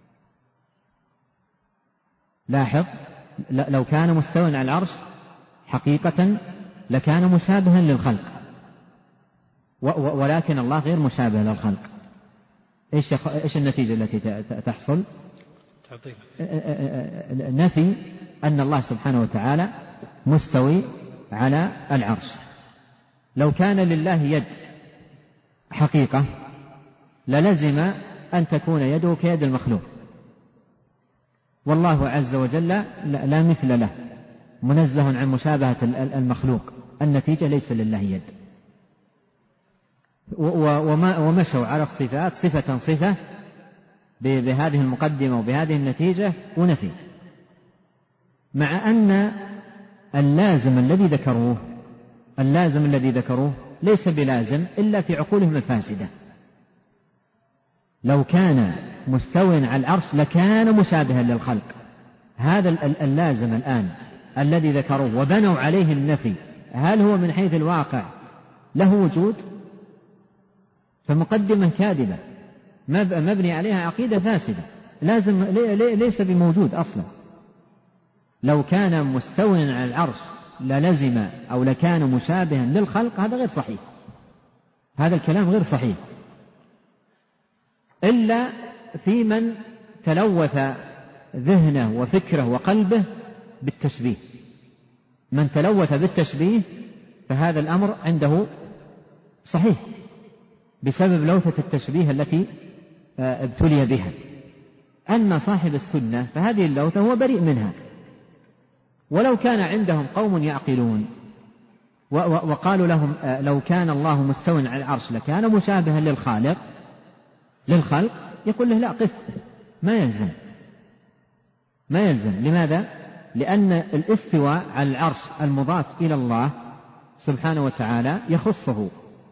لاحظ، لو كان مستويا على العرش حقيقة لكان مشابها للخلق ولكن الله غير مشابه للخلق. إيش إيش النتيجة التي تحصل؟ نفي أن الله سبحانه وتعالى مستوي على العرش. لو كان لله يد حقيقة للزم أن تكون يده كيد المخلوق، والله عز وجل لا مثل له منزه عن مشابهة المخلوق. النتيجة ليس لله يد. ومشوا على الصفات صفة صفة بهذه المقدمة وبهذه النتيجة ونفي، مع أن اللازم الذي ذكروه اللازم الذي ذكروه ليس بلازم إلا في عقولهم الفاسدة. لو كان مستوٍ على العرش لكان مشابها للخلق. هذا اللازم الآن الذي ذكروه وبنوا عليه النفي، هل هو من حيث الواقع له وجود؟ فمقدمة كاذبة مبني عليها عقيدة فاسدة، لازم ليس بموجود أصلا. لو كان مستوٍ على العرش للزم أو لكان مشابها للخلق، هذا غير صحيح، هذا الكلام غير صحيح، إلا في من تلوث ذهنه وفكره وقلبه بالتشبيه. من تلوث بالتشبيه فهذا الأمر عنده صحيح بسبب لوثة التشبيه التي ابتلي بها. أما صاحب السنة فهذه اللوثة هو بريء منها. ولو كان عندهم قوم يعقلون وقالوا لهم لو كان الله مستوٍ على العرش لكان مشابها للخالق للخلق، يقول له لا، قف، ما يلزم ما يلزم. لماذا؟ لأن الاستواء على العرش المضاف إلى الله سبحانه وتعالى يخصه،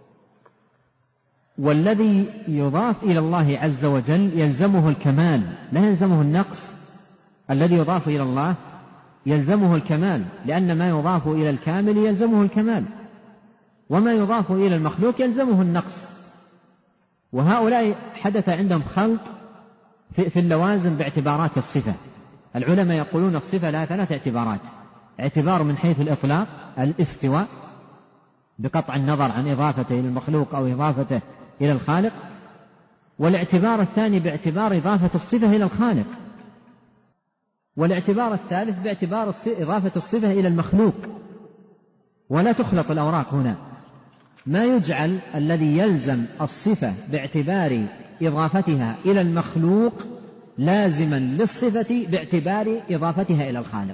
والذي يضاف إلى الله عز وجل يلزمه الكمال لا يلزمه النقص. الذي يضاف إلى الله يلزمه الكمال، لأن ما يضاف إلى الكامل يلزمه الكمال. وما يضاف إلى المخلوق يلزمه النقص. وهؤلاء حدث عندهم خلط في اللوازم باعتبارات الصفة. العلماء يقولون الصفة لها ثلاث اعتبارات: اعتبار من حيث الإطلاق الاستواء بقطع النظر عن إضافته إلى المخلوق أو إضافته إلى الخالق، والاعتبار الثاني باعتبار إضافة الصفة إلى الخالق، والاعتبار الثالث باعتبار إضافة الصفة إلى المخلوق. ولا تخلط الأوراق هنا، ما يجعل الذي يلزم الصفة باعتبار إضافتها إلى المخلوق لازما للصفة باعتبار إضافتها إلى الخالق.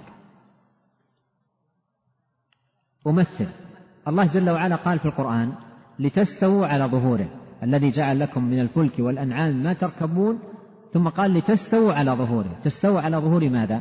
أمثل: الله جل وعلا قال في القرآن: لتستووا على ظهوره، الذي جعل لكم من الفلك والأنعام ما تركبون، ثم قال لتستووا على ظهوره. تستووا على ظهور ماذا؟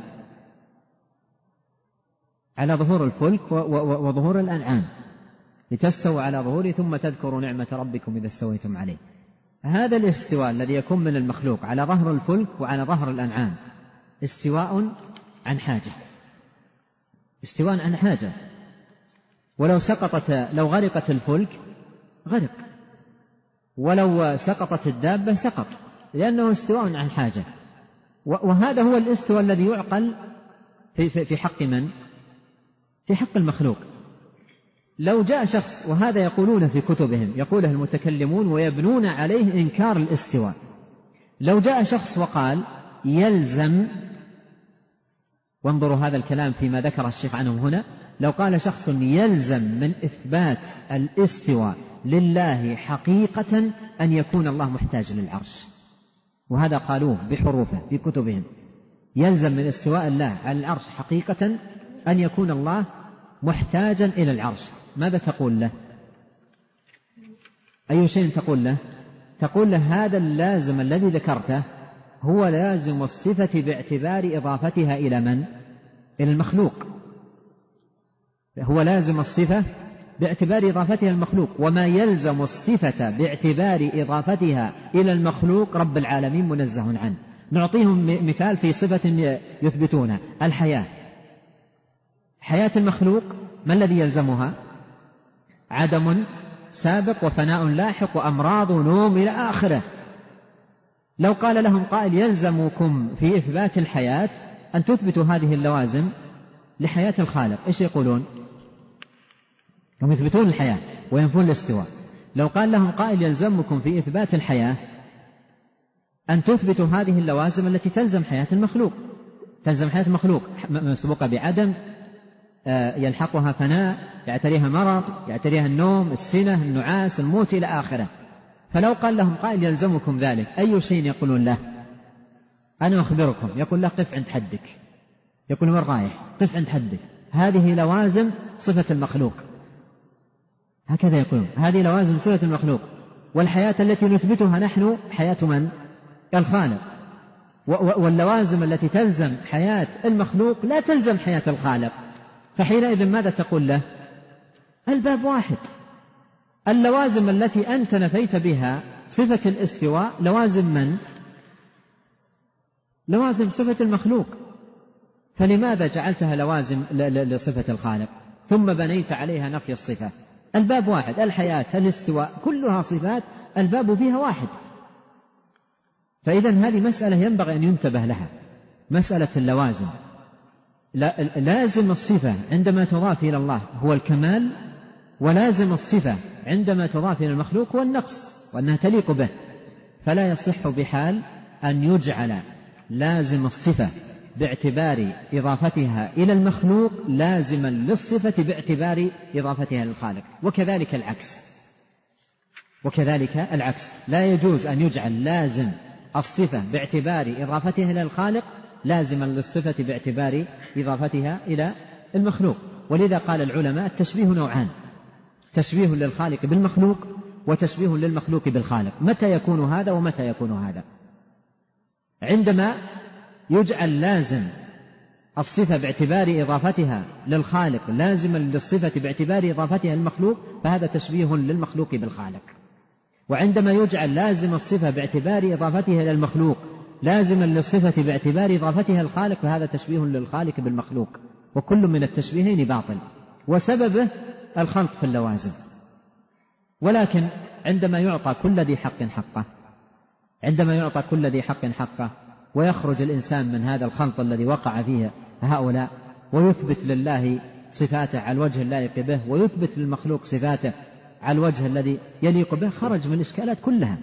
على ظهور الفلك وظهور الأنعام. لتستووا على ظهوره ثم تذكروا نعمة ربكم إذا استويتم عليه. هذا الاستواء الذي يكون من المخلوق على ظهر الفلك وعلى ظهر الأنعام استواء عن حاجة، استواء عن حاجة. ولو سقطت لو غرقت الفلك غرق، ولو سقطت الدابة سقط، لأنه استواء عن حاجة. وهذا هو الاستواء الذي يعقل في حق من؟ في حق المخلوق. لو جاء شخص، وهذا يقولون في كتبهم، يقوله المتكلمون ويبنون عليه إنكار الاستواء، لو جاء شخص وقال يلزم، وانظروا هذا الكلام فيما ذكر الشيخ عنهم هنا، لو قال شخص يلزم من إثبات الاستواء لله حقيقة أن يكون الله محتاج للعرش، وهذا قالوه بحروفه في كتبهم، يلزم من استواء الله على العرش حقيقة أن يكون الله محتاجا إلى العرش، ماذا تقول له؟ أي شيء تقول له؟ تقول له هذا اللازم الذي ذكرته هو لازم الصفة باعتبار إضافتها إلى من؟ إلى المخلوق. هو لازم الصفة باعتبار إضافتها المخلوق، وما يلزم الصفة باعتبار إضافتها إلى المخلوق رب العالمين منزه عنه. نعطيهم مثال في صفة يثبتونها: الحياة. حياة المخلوق ما الذي يلزمها؟ عدم سابق وفناء لاحق وأمراض ونوم إلى آخره. لو قال لهم قائل يلزمكم في إثبات الحياة أن تثبتوا هذه اللوازم لحياة الخالق، إيش يقولون؟ هم يثبتون الحياة وينفون الاستواء. لو قال لهم قائل يلزمكم في إثبات الحياة أن تثبتوا هذه اللوازم التي تلزم حياة المخلوق، تلزم حياة المخلوق مسبوقة بعدم، يلحقها فناء، يعتريها مرض، يعتريها النوم، السنة، النعاس، الموت إلى آخره. فلو قال لهم قائل يلزمكم ذلك، أي شيء يقولون له؟ أنا أخبركم. يقول له قف عند حدك. يقول وين رايح؟ قف عند حدك، هذه لوازم صفة المخلوق. هكذا يقولون، هذه لوازم صفة المخلوق، والحياة التي نثبتها نحن حياة من؟ الخالق. واللوازم التي تلزم حياة المخلوق لا تلزم حياة الخالق. فحينئذ ماذا تقول له؟ الباب واحد. اللوازم التي أنت نفيت بها صفة الاستواء لوازم من؟ لوازم صفة المخلوق. فلماذا جعلتها لوازم لصفة الخالق ثم بنيت عليها نفي الصفة؟ الباب واحد، الحياة، الاستواء، كلها صفات، الباب فيها واحد. فإذا هذه مسألة ينبغي أن ينتبه لها، مسألة اللوازم. لازم الصفة عندما تضاف إلى الله هو الكمال، ولازم الصفة عندما تضاف إلى المخلوق هو النقص، وأنها تليق به. فلا يصح بحال أن يجعل لازم الصفة باعتبار إضافتها إلى المخلوق لازما للصفة باعتبار إضافتها للخالق، وكذلك العكس. وكذلك العكس لا يجوز أن يجعل لازم الصفة باعتبار إضافتها إلى الخالق لازما للصفة باعتبار إضافتها إلى المخلوق. ولذا قال العلماء التشبيه نوعان: تشبيه للخالق بالمخلوق وتشبيه للمخلوق بالخالق. متى يكون هذا ومتى يكون هذا؟ عندما يجعل لازم الصفة باعتبار إضافتها للخالق لازما للصفة باعتبار إضافتها للمخلوق فهذا تشبيه للمخلوق بالخالق. وعندما يجعل لازم الصفة باعتبار إضافتها إلى المخلوق لازما للصفة باعتبار إضافتها للخالق فهذا تشبيه للخالق بالمخلوق، وكل من التشبيهين باطل، وسببه الخلط في اللوازم. ولكن عندما يعطى كل ذي حق حقه عندما يعطى كل ذي حق حقه ويخرج الإنسان من هذا الخلط الذي وقع فيه هؤلاء ويثبت لله صفاته على الوجه اللائق به ويثبت للمخلوق صفاته على الوجه الذي يليق به، خرج من الإشكالات كلها.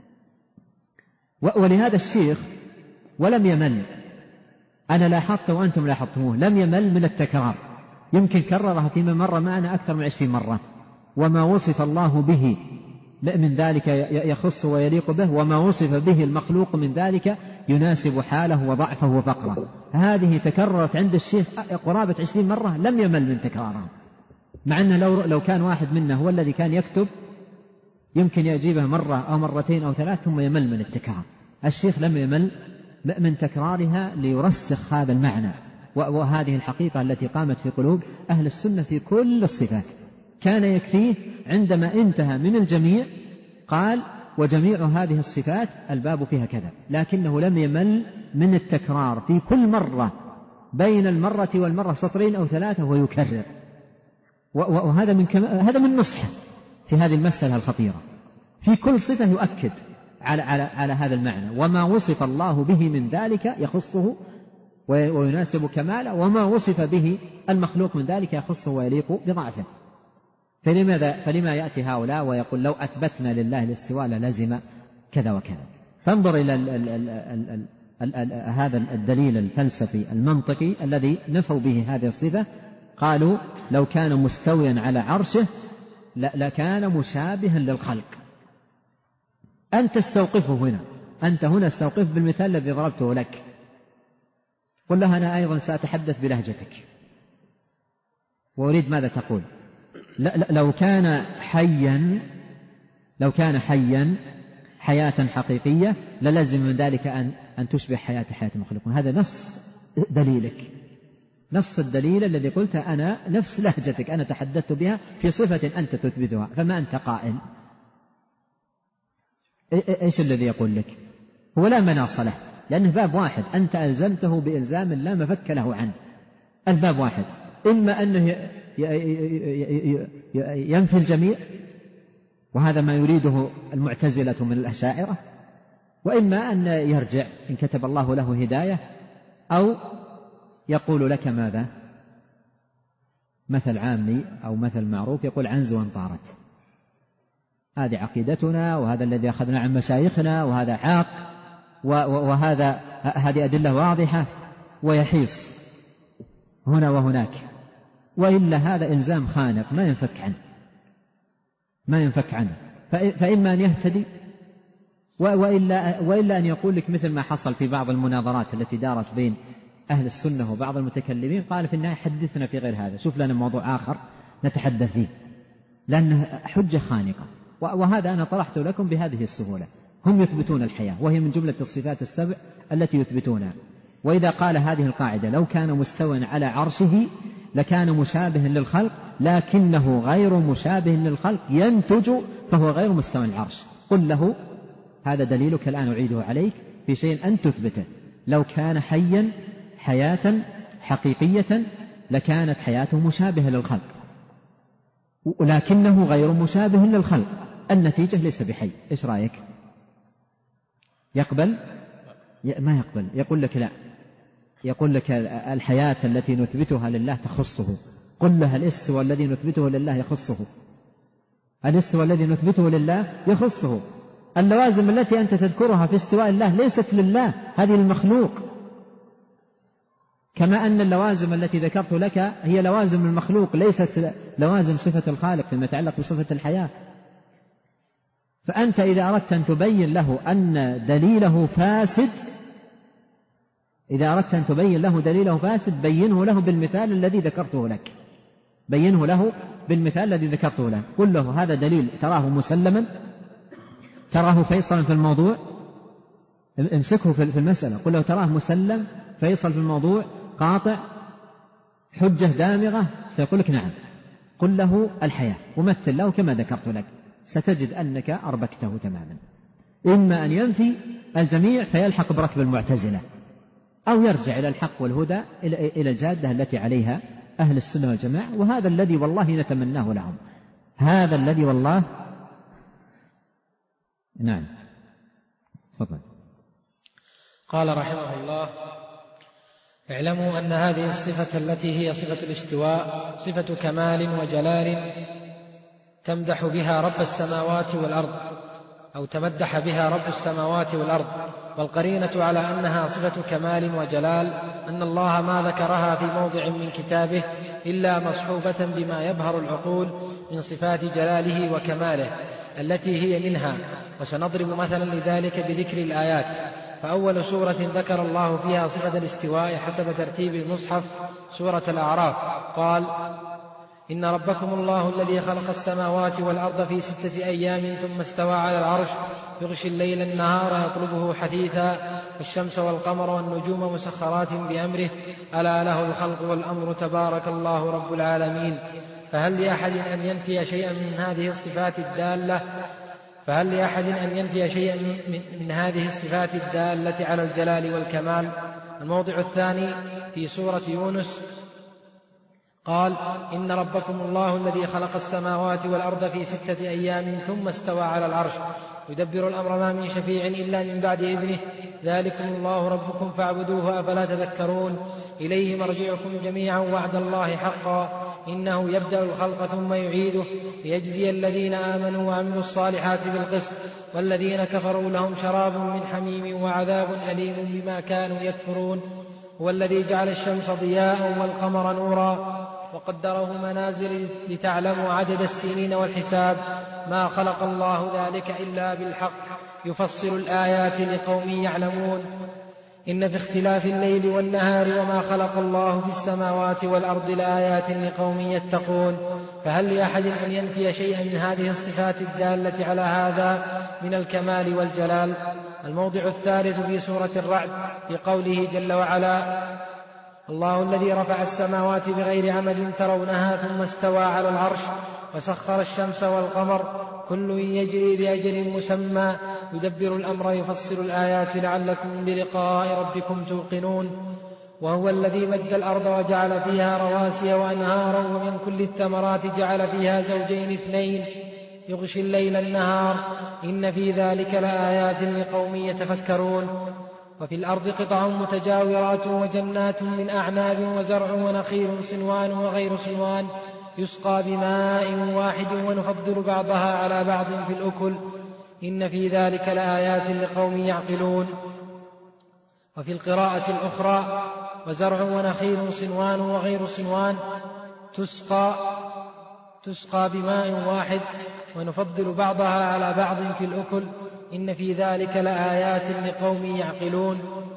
ولهذا الشيخ ولم يمل، أنا لاحظت وأنتم لاحظتموه، لم يمل من التكرار، يمكن كررها فيما مر معنا أكثر من عشرين مرة. وما وصف الله به من ذلك يخص ويليق به، وما وصف به المخلوق من ذلك يناسب حاله وضعفه وفقره. هذه تكررت عند الشيخ قرابة عشرين مرة، لم يمل من تكرارها، مع أنه لو, لو كان واحد منا هو الذي كان يكتب يمكن يجيبه مرة أو مرتين أو ثلاث ثم يمل من التكرار. الشيخ لم يمل من تكرارها ليرسخ هذا المعنى وهذه الحقيقة التي قامت في قلوب أهل السنة في كل الصفات. كان يكفيه عندما انتهى من الجميع قال وجميع هذه الصفات الباب فيها كذا، لكنه لم يمل من التكرار في كل مرة بين المرة والمرة سطرين أو ثلاثة ويكرر. وهذا من كم... هذا من نصحه في هذه المسألة الخطيرة، في كل صفة يؤكد على, على, على هذا المعنى، وما وصف الله به من ذلك يخصه ويناسب كماله، وما وصف به المخلوق من ذلك يخصه ويليق بضعفه. فلماذا فلما يأتي هؤلاء ويقول لو أثبتنا لله الاستواء للزم كذا وكذا؟ فانظر إلى ال ال ال ال ال ال هذا الدليل الفلسفي المنطقي الذي نفوا به هذه الصفة. قالوا لو كان مستويا على عرشه لكان مشابها للخلق. أنت استوقفه هنا، أنت هنا استوقف بالمثال الذي ضربته لك. قل له أنا أيضا سأتحدث بلهجتك وأريد ماذا تقول. لو كان حيا لو كان حيا حياة حقيقية للزم من ذلك أن, أن تشبه حياة حياة المخلوق. هذا نص دليلك، نص الدليل الذي قلت أنا نفس لهجتك، أنا تحدثت بها في صفة أنت تثبتها، فما أنت قائل. إيش الذي يقول لك؟ هو لا مناص له، لأنه باب واحد، أنت ألزمته بإلزام لا مفك له عنه. الباب واحد، إما أنه ينفي الجميع وهذا ما يريده المعتزلة من الأشاعرة، وإما أن يرجع إن كتب الله له هداية، أو يقول لك ماذا؟ مثل عامي أو مثل معروف يقول عنز وانطارت، هذه عقيدتنا وهذا الذي أخذنا عن مشايخنا وهذا عاق وهذا هذه أدلة واضحة، ويحيص هنا وهناك. وإلا هذا إلزام خانق ما ينفك عنه ما ينفك عنه فإما أن يهتدي وإلا, وإلا أن يقول لك مثل ما حصل في بعض المناظرات التي دارت بين أهل السنة وبعض المتكلمين، قال في النهاية حدثنا في غير هذا، شوف لنا موضوع آخر نتحدث فيه، لأنه حجة خانقة. وهذا أنا طرحت لكم بهذه السهولة. هم يثبتون الحياة وهي من جملة الصفات السبع التي يثبتونها. وإذا قال هذه القاعدة لو كان مستوى على عرشه لكان مشابها للخلق، لكنه غير مشابه للخلق ينتج فهو غير مستوى العرش، قل له هذا دليلك الآن أعيده عليك في شيء أن تثبته. لو كان حيا حياة حقيقية لكانت حياته مشابهة للخلق، ولكنه غير مشابه للخلق، النتيجة ليس بحي. إيش رأيك؟ يقبل؟ ما يقبل، يقول لك لا، يقول لك الحياة التي نثبتها لله تخصه. قل له الاستواء الذي نثبته لله يخصه، الاستواء الذي نثبته لله يخصه. اللوازم التي أنت تذكرها في استواء الله ليست لله، هذه المخلوق، كما أن اللوازم التي ذكرت لك هي لوازم المخلوق ليست لوازم صفة الخالق فيما يتعلق بصفة الحياة. فأنت إذا أردت أن تبين له أن دليله فاسد إذا أردت أن تبين له دليله فاسد بينه له بالمثال الذي ذكرته لك بينه له بالمثال الذي ذكرته له قل له هذا دليل تراه مسلما، تراه فيصلا في الموضوع، امسكه في المسألة، قل له تراه مسلم فيصل في الموضوع قاطع حجة دامغة، سيقول لك نعم. قل له الحياة ومثل له كما ذكرت لك، ستجد أنك أربكته تماما. إما أن ينفي الجميع فيلحق بركب المعتزلة، أو يرجع إلى الحق والهدى إلى الجادة التي عليها أهل السنة والجماعة. وهذا الذي والله نتمناه لهم، هذا الذي والله نعم. تفضل. قال رحمه الله: اعلموا أن هذه الصفة التي هي صفة الاستواء صفة كمال وجلال تمدح بها رب السماوات والأرض، أو تمدح بها رب السماوات والأرض. والقرينة على أنها صفة كمال وجلال أن الله ما ذكرها في موضع من كتابه إلا مصحوبة بما يبهر العقول من صفات جلاله وكماله التي هي منها. وسنضرب مثلا لذلك بذكر الآيات. فأول سورة ذكر الله فيها صفة الاستواء حسب ترتيب المصحف سورة الأعراف قال: إن ربكم الله الذي خلق السماوات والأرض في ستة أيام ثم استوى على العرش يغشي الليل النهار يطلبه حثيثا والشمس والقمر والنجوم مسخرات بأمره ألا له الخلق والأمر تبارك الله رب العالمين. فهل لأحد أن ينفي شيئا من هذه الصفات الدالة فهل لأحد أن ينفي شيئا من, من هذه الصفات الدالة على الجلال والكمال؟ الموضع الثاني في سورة يونس قال: إن ربكم الله الذي خلق السماوات والأرض في ستة أيام ثم استوى على العرش يدبر الأمر ما من شفيع إلا من بعد إذنه ذلكم الله ربكم فاعبدوه أفلا تذكرون. إليه مرجعكم جميعا وعد الله حقا إنه يبدأ الخلق ثم يعيده ليجزي الذين آمنوا وعملوا الصالحات بالقسط والذين كفروا لهم شراب من حميم وعذاب أليم بما كانوا يكفرون. هو الذي جعل الشمس ضياء والقمر نورا وقدره منازل لتعلموا عدد السنين والحساب ما خلق الله ذلك إلا بالحق يفصل الآيات لقوم يعلمون. إن في اختلاف الليل والنهار وما خلق الله في السماوات والأرض لآيات لقوم يتقون. فهل لأحد أن ينفي شيئا من هذه الصفات الدالة على هذا من الكمال والجلال؟ الموضع الثالث في سورة الرعد في قوله جل وعلا: الله الذي رفع السماوات بغير عمد ترونها ثم استوى على العرش وسخر الشمس والقمر كل يجري لأجل مسمى يدبر الأمر يفصل الآيات لعلكم بلقاء ربكم توقنون. وهو الذي مد الأرض وجعل فيها رواسي وأنهارا ومن كل الثمرات جعل فيها زوجين اثنين يغشي الليل النهار إن في ذلك لآيات لقوم يتفكرون. وفي الأرض قطع متجاورات وجنات من أعناب وزرع ونخيل صنوان وغير صنوان يسقى بماء واحد ونفضل بعضها على بعض في الأكل إن في ذلك لآيات لقوم يعقلون. وفي القراءة الأخرى: وزرع ونخيل صنوان وغير صنوان تسقى, تسقى بماء واحد ونفضل بعضها على بعض في الأكل إن في ذلك لآيات لقوم يعقلون.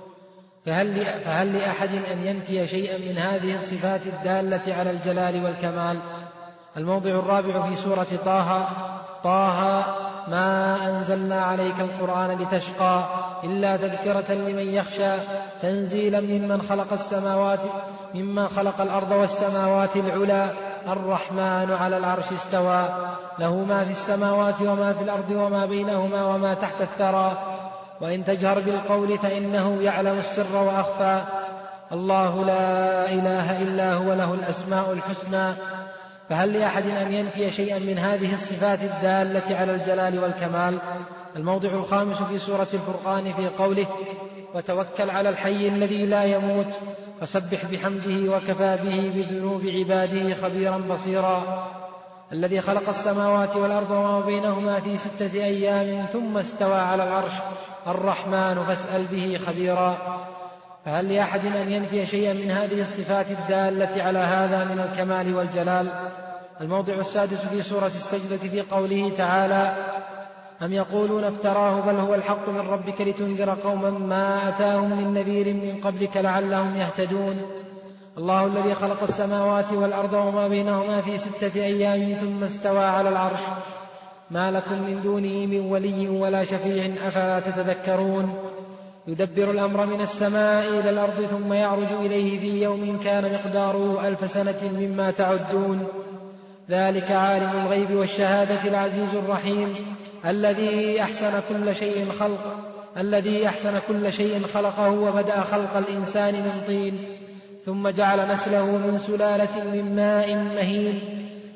فهل, فهل لأحد أن ينفي شيئا من هذه الصفات الدالة على الجلال والكمال؟ الموضع الرابع في سورة طه: طه ما أنزلنا عليك القرآن لتشقى إلا تذكرة لمن يخشى تنزيلا ممن خلق السماوات ممن خلق الأرض والسماوات العلى الرحمن على العرش استوى له ما في السماوات وما في الأرض وما بينهما وما تحت الثرى وإن تجهر بالقول فإنه يعلم السر وأخفى الله لا إله إلا هو له الأسماء الحسنى. فهل لأحد أن ينفي شيئا من هذه الصفات الدالة على الجلال والكمال؟ الموضع الخامس في سورة الفرقان في قوله: وتوكل على الحي الذي لا يموت فسبح بحمده وكفى به بذنوب عباده خبيرا بصيرا الذي خلق السماوات والأرض وما بينهما في ستة أيام ثم استوى على العرش الرحمن فاسأل به خبيرا. فهل لأحد أن ينفي شيئا من هذه الصفات الدالة على هذا من الكمال والجلال؟ الموضع السادس في سورة السجدة في قوله تعالى: أم يقولون افتراه بل هو الحق من ربك لتنذر قوما ما أتاهم من نذير من قبلك لعلهم يهتدون. الله الذي خلق السماوات والأرض وما بينهما في ستة أيام ثم استوى على العرش ما لكم من دونه من ولي ولا شفيع أفلا تتذكرون. يدبر الأمر من السماء إلى الأرض ثم يعرج إليه في يوم كان مقداره ألف سنة مما تعدون. ذلك عالم الغيب والشهادة العزيز الرحيم الذي أحسن كل شيء خلق الذي أحسن كل شيء خلقه وبدأ خلق الإنسان من طين ثم جعل نسله من سلالة من ماء مهين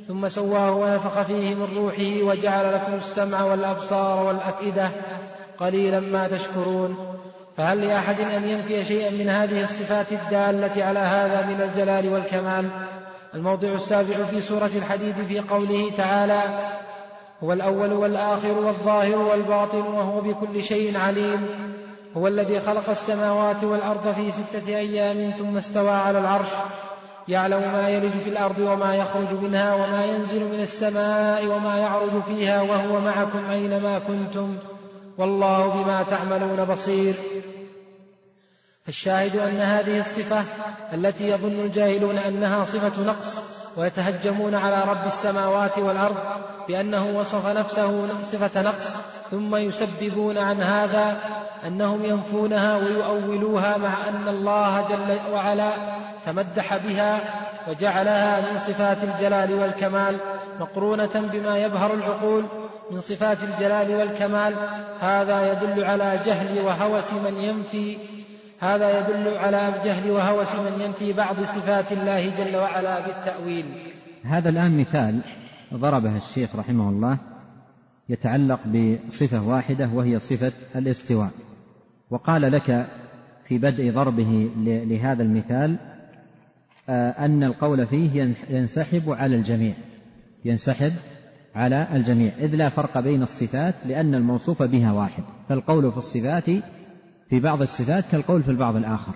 ثم سواه ونفخ فيه من روحه وجعل لكم السمع والأبصار والأفئدة قليلا ما تشكرون. فهل لأحد أن ينفي شيئا من هذه الصفات الدالة على هذا من الجلال والكمال؟ الموضع السابع في سورة الحديد في قوله تعالى: هو الأول والآخر والظاهر والباطن وهو بكل شيء عليم. هو الذي خلق السماوات والأرض في ستة أيام ثم استوى على العرش، يعلم ما يلج في الأرض وما يخرج منها وما ينزل من السماء وما يعرج فيها وهو معكم أينما كنتم والله بما تعملون بصير. فالشاهد أن هذه الصفة التي يظن الجاهلون أنها صفة نقص ويتهجمون على رب السماوات والأرض بأنه وصف نفسه صفة نقص ثم يسببون عن هذا أنهم ينفونها ويؤولوها، مع أن الله جل وعلا تمدح بها وجعلها من صفات الجلال والكمال مقرونة بما يبهر العقول من صفات الجلال والكمال. هذا يدل على جهل وهوس من ينفي هذا يدل على جهل وهوس من ينفي بعض صفات الله جل وعلا بالتأويل. هذا الآن مثال ضربه الشيخ رحمه الله يتعلق بصفة واحدة وهي صفة الاستواء، وقال لك في بدء ضربه لهذا المثال أن القول فيه ينسحب على الجميع ينسحب على الجميع إذ لا فرق بين الصفات لأن الموصوف بها واحد، فالقول في الصفات في بعض الصفات كالقول في البعض الآخر.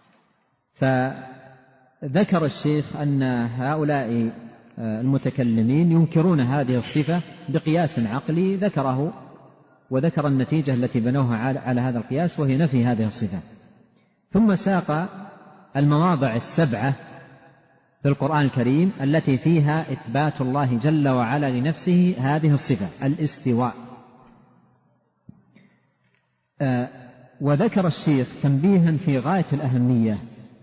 فذكر الشيخ أن هؤلاء المتكلمين ينكرون هذه الصفة بقياس عقلي ذكره، وذكر النتيجة التي بنوها على هذا القياس وهي نفي هذه الصفة. ثم ساق المواضع السبعة في القرآن الكريم التي فيها إثبات الله جل وعلا لنفسه هذه الصفة الاستواء. آه وذكر الشيخ تنبيها في غاية الأهمية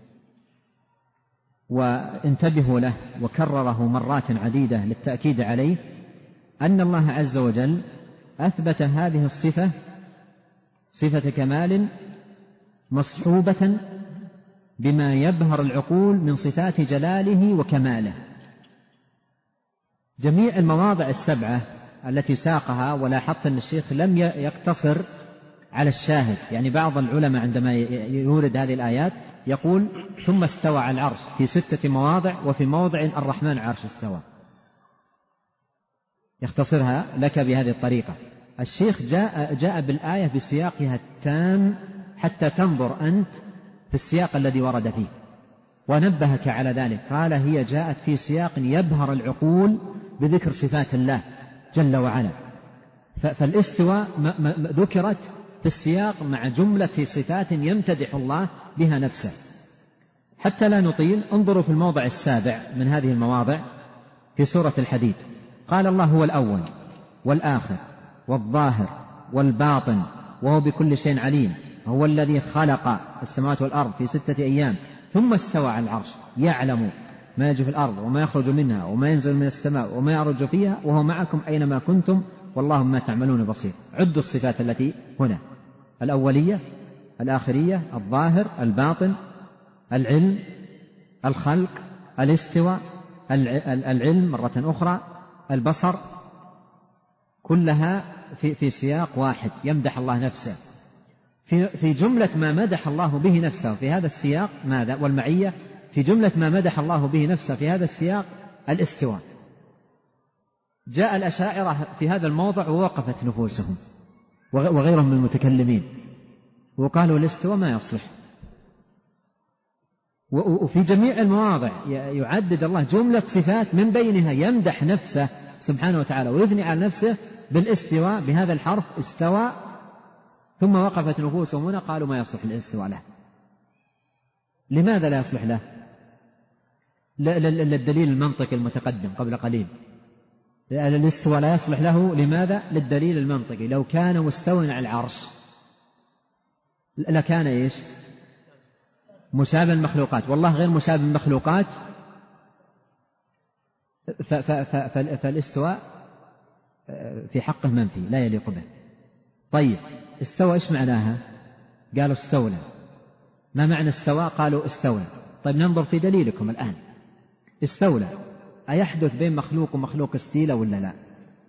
وانتبهوا له وكرره مرات عديدة للتأكيد عليه، أن الله عز وجل أثبت هذه الصفة صفة كمال مصحوبة بما يبهر العقول من صفات جلاله وكماله. جميع المواضع السبعة التي ساقها، ولاحظت أن الشيخ لم يقتصر على الشاهد، يعني بعض العلماء عندما يورد هذه الآيات يقول ثم استوى على العرش في ستة مواضع وفي موضع الرحمن عرش استوى، يختصرها لك بهذه الطريقة. الشيخ جاء, جاء بالآية بسياقها التام حتى تنظر أنت في السياق الذي ورد فيه، ونبهك على ذلك. قال هي جاءت في سياق يبهر العقول بذكر صفات الله جل وعلا، فالاستواء ذكرت في السياق مع جملة صفات يمتدح الله بها نفسه. حتى لا نطيل انظروا في الموضع السابع من هذه المواضع في سورة الحديد. قال الله هو الأول والآخر والظاهر والباطن وهو بكل شيء عليم، هو الذي خلق السماوات والأرض في ستة أيام ثم استوى على العرش، يعلم ما يجري في الأرض وما يخرج منها وما ينزل من السماء وما يعرج فيها وهو معكم أينما كنتم والله ما تعملون بصير. عدوا الصفات التي هنا: الأولية، الآخرية، الظاهر، الباطن، العلم، الخلق، الاستواء، العلم مرة أخرى، البصر، كلها في, في سياق واحد يمدح الله نفسه. في, في جملة ما مدح الله به نفسه في هذا السياق ماذا؟ والمعية. في جملة ما مدح الله به نفسه في هذا السياق الاستواء. جاء الأشاعرة في هذا الموضع ووقفت نفوسهم وغيرهم من المتكلمين وقالوا الاستواء ما يصلح. وفي جميع المواضع يعدد الله جملة صفات من بينها يمدح نفسه سبحانه وتعالى ويثني على نفسه بالاستواء بهذا الحرف استوى، ثم وقفت نفوسهم هنا قالوا ما يصلح الاستواء له. لماذا لا يصلح له؟ للدليل المنطقي المتقدم قبل قليل. الاستواء لا يصلح له لماذا؟ للدليل المنطقي. لو كان مستوى على العرش لكان ايش؟ مشابه المخلوقات، والله غير مشابه المخلوقات، فالاستواء في حقه منفي لا يليق به. طيب استوى ايش معناها؟ قالوا استولى. ما معنى استوى؟ قالوا استولى. طيب ننظر في دليلكم الآن. استولى أيحدث بين مخلوق ومخلوق استيلاء ولا لا؟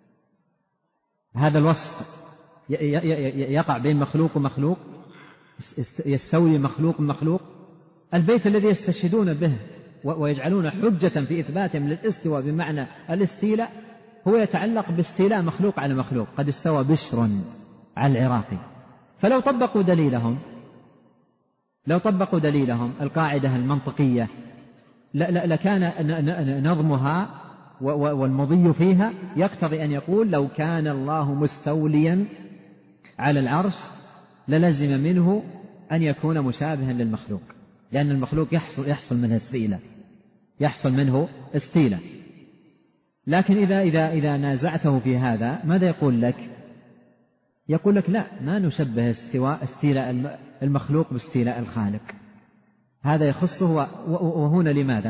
هذا الوصف يقع بين مخلوق ومخلوق، يستوي مخلوق ومخلوق. البيت الذي يستشهدون به ويجعلون حجة في إثباتهم للاستواء بمعنى الاستيلاء هو يتعلق باستيلاء مخلوق على مخلوق. قد استوى بشر على العراقي، فلو طبقوا دليلهم لو طبقوا دليلهم القاعدة المنطقية لكان نظمها والمضي فيها يقتضي أن يقول لو كان الله مستوليا على العرش للزم منه أن يكون مشابها للمخلوق، لأن المخلوق يحصل, يحصل منه استيلاء يحصل منه استيلاء. لكن إذا, إذا, إذا نازعته في هذا ماذا يقول لك؟ يقول لك لا، ما نشبه استواء استيلاء المخلوق باستيلاء الخالق، هذا يخصه. وهنا لماذا؟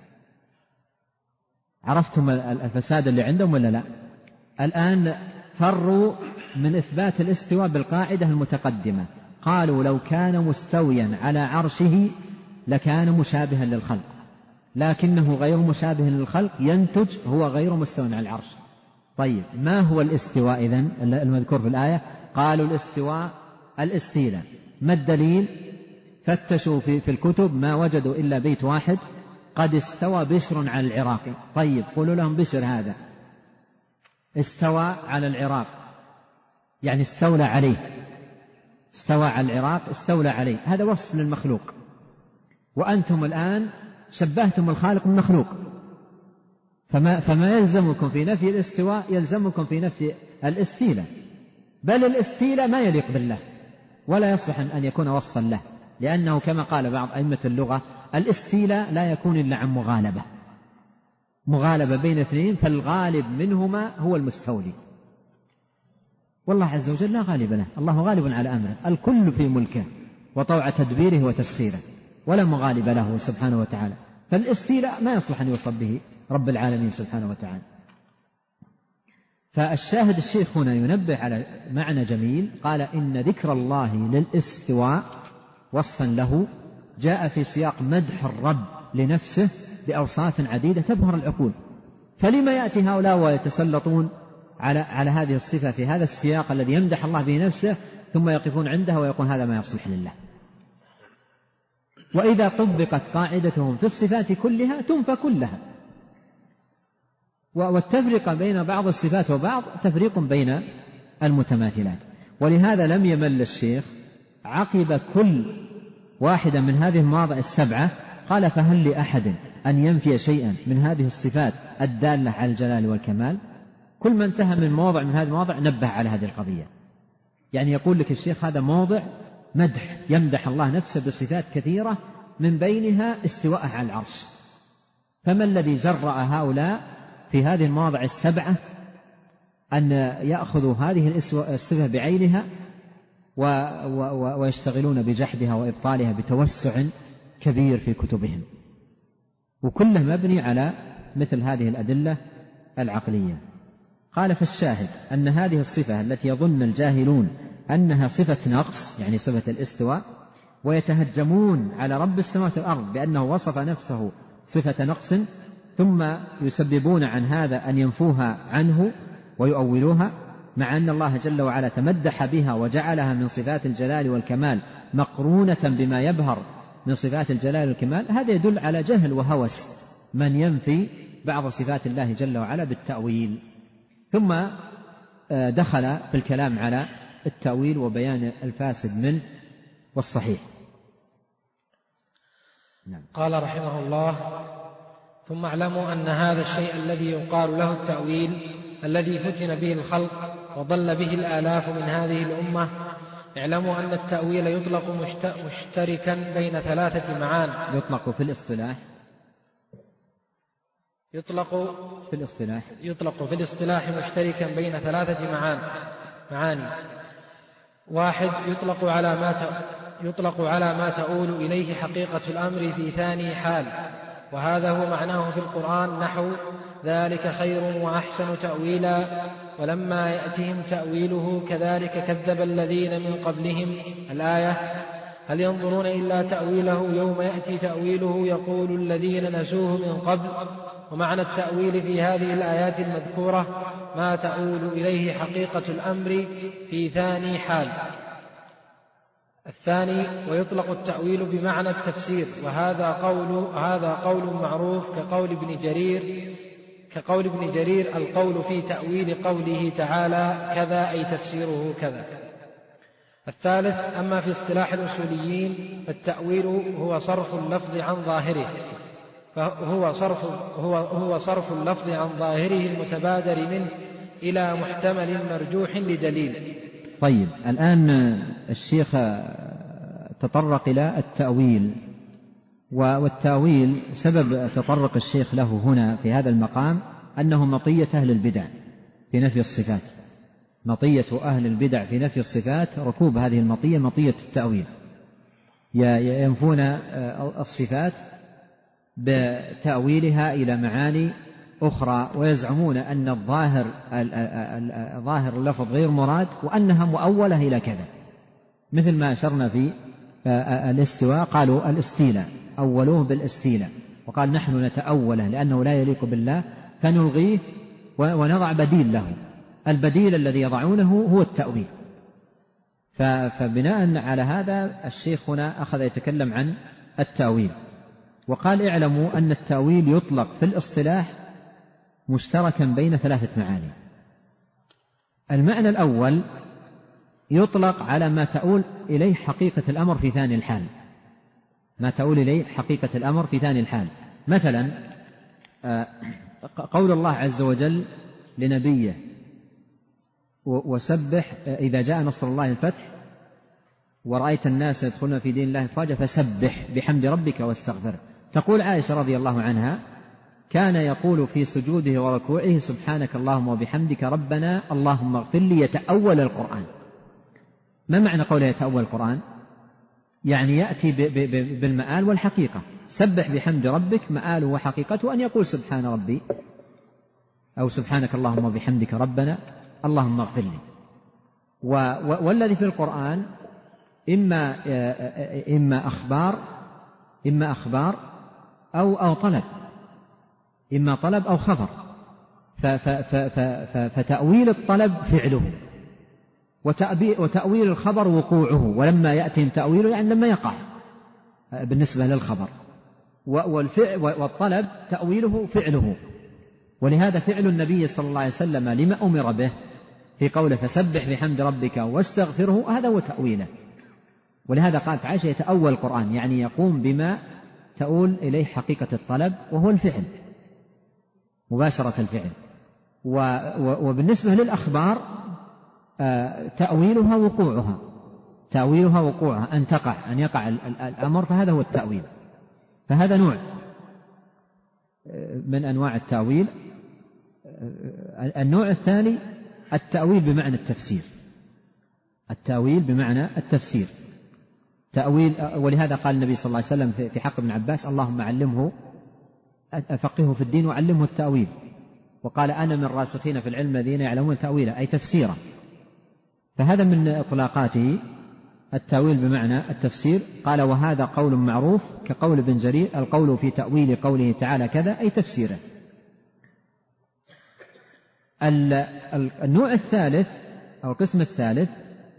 عرفتم الفساد اللي عندهم ولا لا؟ الآن فروا من إثبات الاستواء بالقاعدة المتقدمة، قالوا لو كان مستويا على عرشه لكان مشابها للخلق، لكنه غير مشابه للخلق ينتج هو غير مستوى على العرش. طيب ما هو الاستواء إذن المذكور في الآية؟ قالوا الاستواء الاستيلاء. ما الدليل؟ فتشوا في, في الكتب ما وجدوا إلا بيت واحد، قد استوى بشر على العراق. طيب قولوا لهم بشر هذا استوى على العراق يعني استولى عليه، استوى على العراق استولى عليه، هذا وصف للمخلوق، وأنتم الآن شبهتم الخالق بالمخلوق، فما, فما يلزمكم في نفي الاستواء يلزمكم في نفي الاستيلاء، بل الاستيلاء ما يليق بالله ولا يصلح أن يكون وصفا له، لأنه كما قال بعض أئمة اللغة الاستيلاء لا يكون إلا عن مغالبة مغالبة بين اثنين، فالغالب منهما هو المستولي، والله عز وجل لا غالب له، الله غالب على أمره، الكل في ملكه وطوع تدبيره وتسخيره، ولا مغالب له سبحانه وتعالى. فالاستيلاء ما يصلح أن يوصف به رب العالمين سبحانه وتعالى. فالشاهد الشيخ هنا ينبه على معنى جميل، قال إن ذكر الله للاستواء وصفا له جاء في سياق مدح الرب لنفسه بأوصاف عديدة تبهر العقول، فلما يأتي هؤلاء ويتسلطون على, على هذه الصفة في هذا السياق الذي يمدح الله به نفسه ثم يقفون عندها ويقول هذا ما يصلح لله؟ وإذا طبقت قاعدتهم في الصفات كلها تنفى كلها، والتفرقة بين بعض الصفات وبعض تفريق بين المتماثلات. ولهذا لم يمل الشيخ عقب كل واحدة من هذه المواضع السبعة قال فهل لأحد أن ينفي شيئا من هذه الصفات الدالة على الجلال والكمال؟ كل ما انتهى من موضع من هذه المواضع نبه على هذه القضية. يعني يقول لك الشيخ هذا موضع مدح يمدح الله نفسه بصفات كثيرة من بينها استواءه على العرش، فما الذي جرأ هؤلاء في هذه المواضع السبعة أن يأخذوا هذه الصفة بعينها ويشتغلون بجحدها وإبطالها بتوسع كبير في كتبهم؟ وكله مبني على مثل هذه الأدلة العقلية. قال فالشاهد أن هذه الصفة التي يظن الجاهلون أنها صفة نقص يعني صفة الاستواء، ويتهجمون على رب السماوات والأرض بأنه وصف نفسه صفة نقص، ثم يسببون عن هذا أن ينفوها عنه ويؤولوها، مع أن الله جل وعلا تمدح بها وجعلها من صفات الجلال والكمال مقرونة بما يبهر من صفات الجلال والكمال. هذا يدل على جهل وهوس من ينفي بعض صفات الله جل وعلا بالتأويل. ثم دخل في الكلام على التأويل وبيان الفاسد منه والصحيح. نعم. قال رحمه الله ثم اعلموا أن هذا الشيء الذي يقال له التأويل الذي فتن به الخلق وضل به الآلاف من هذه الأمة، اعلموا أن التأويل يطلق مشتركا بين ثلاثة معان. يطلق في الاصطلاح يطلق في الاصطلاح يطلق في الاصطلاح مشتركا بين ثلاثة معان معاني. واحد يطلق على ما يطلق على ما تؤول إليه حقيقة الأمر في ثاني حال، وهذا هو معناه في القرآن نحو ذلك خير وأحسن تأويلا ولما يأتهم تأويله كذلك كذب الذين من قبلهم الآية. هل ينظرون إلا تأويله يوم يأتي تأويله يقول الذين نسوه من قبل ومعنى التأويل في هذه الآيات المذكورة ما تؤول إليه حقيقة الأمر في ثاني حال. الثاني: ويطلق التأويل بمعنى التفسير، وهذا قول هذا قول معروف كقول ابن جرير كقول ابن جرير القول في تأويل قوله تعالى كذا أي تفسيره كذا. الثالث: أما في اصطلاح الأصوليين فالتأويل هو صرف اللفظ عن ظاهره فهو صرف هو هو صرف اللفظ عن ظاهره المتبادر منه إلى محتمل مرجوح لدليل. طيب، الآن الشيخ تطرق إلى التأويل، والتأويل سبب تطرق الشيخ له هنا في هذا المقام أنه مطية أهل البدع في نفي الصفات. مطية أهل البدع في نفي الصفات ركوب هذه المطية مطية التأويل، ينفون الصفات بتأويلها إلى معاني أخرى، ويزعمون أن الظاهر ظاهر اللفظ غير مراد وأنها مؤولة إلى كذا، مثل ما أشرنا في الاستواء، قالوا الاستيلاء أولوه بالاستيلاء، وقال نحن نتأوله لأنه لا يليق بالله فنلغيه ونضع بديل له. البديل الذي يضعونه هو التأويل. فبناء على هذا الشيخ هنا أخذ يتكلم عن التأويل، وقال اعلموا أن التأويل يطلق في الاصطلاح مشتركا بين ثلاثة معاني. المعنى الأول يطلق على ما تؤول إليه حقيقة الأمر في ثاني الحال، ما تؤول إليه حقيقة الأمر في ثاني الحال. مثلا قول الله عز وجل لنبيه وسبح إذا جاء نصر الله الفتح ورأيت الناس يدخلون في دين الله أفواجا فسبح بحمد ربك واستغفره. تقول عائشة رضي الله عنها كان يقول في سجوده وركوعه سبحانك اللهم وبحمدك ربنا اللهم اغفر لي، يتأول القرآن. ما معنى قوله يتأول القرآن؟ يعني يأتي بالمآل والحقيقة. سبح بحمد ربك مآله وحقيقته أن يقول سبحان ربي أو سبحانك اللهم وبحمدك ربنا اللهم اغفر لي. والذي في القرآن إما إما أخبار إما أخبار أو أو طلب، إما طلب أو خبر. فتأويل الطلب فعله، وتأويل الخبر وقوعه، ولما يأتي تأويله يعني لما يقع بالنسبة للخبر، والطلب تأويله فعله. ولهذا فعل النبي صلى الله عليه وسلم لما أمر به في قوله فسبح بحمد ربك واستغفره هذا هو تأويله. ولهذا قالت عائشة يتأول القرآن، يعني يقوم بما تؤول إليه حقيقة الطلب وهو الفعل، مباشرة الفعل. وبالنسبة للأخبار تأويلها وقوعها تأويلها وقوعها أن تقع أن يقع الأمر، فهذا هو التأويل. فهذا نوع من أنواع التأويل. النوع الثاني التأويل بمعنى التفسير، التأويل بمعنى التفسير تأويل. ولهذا قال النبي صلى الله عليه وسلم في حق ابن عباس اللهم علمه أفقهه في الدين وعلمه التأويل، وقال أنا من الراسخين في العلم الذين يعلمون تأويله أي تفسيره. فهذا من إطلاقاته التأويل بمعنى التفسير. قال وهذا قول معروف كقول ابن جرير القول في تأويل قوله تعالى كذا أي تفسيره. النوع الثالث أو القسم الثالث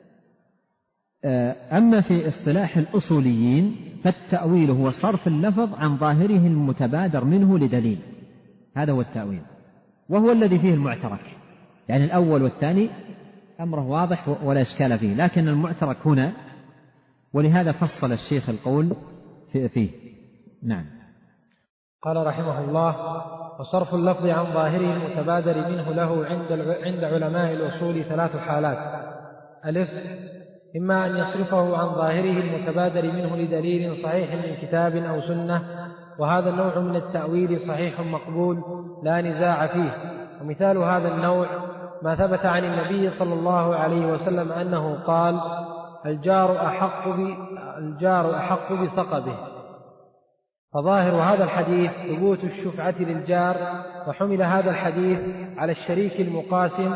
أما في اصطلاح الأصوليين فالتأويل هو صرف اللفظ عن ظاهره المتبادر منه لدليل، هذا هو التأويل، وهو الذي فيه المعترك. يعني الأول والثاني أمره واضح ولا إشكال فيه، لكن المعترك هنا، ولهذا فصل الشيخ القول فيه. نعم. قال رحمه الله وصرف اللفظ عن ظاهره المتبادر منه له عند علماء الأصول ثلاث حالات: ألف إما أن يصرفه عن ظاهره المتبادر منه لدليل صحيح من كتاب أو سنة، وهذا النوع من التأويل صحيح مقبول لا نزاع فيه. ومثال هذا النوع ما ثبت عن النبي صلى الله عليه وسلم أنه قال الجار أحق, الجار أحق بصقبه، فظاهر هذا الحديث ثبوت الشفعة للجار، وحمل هذا الحديث على الشريك المقاسم،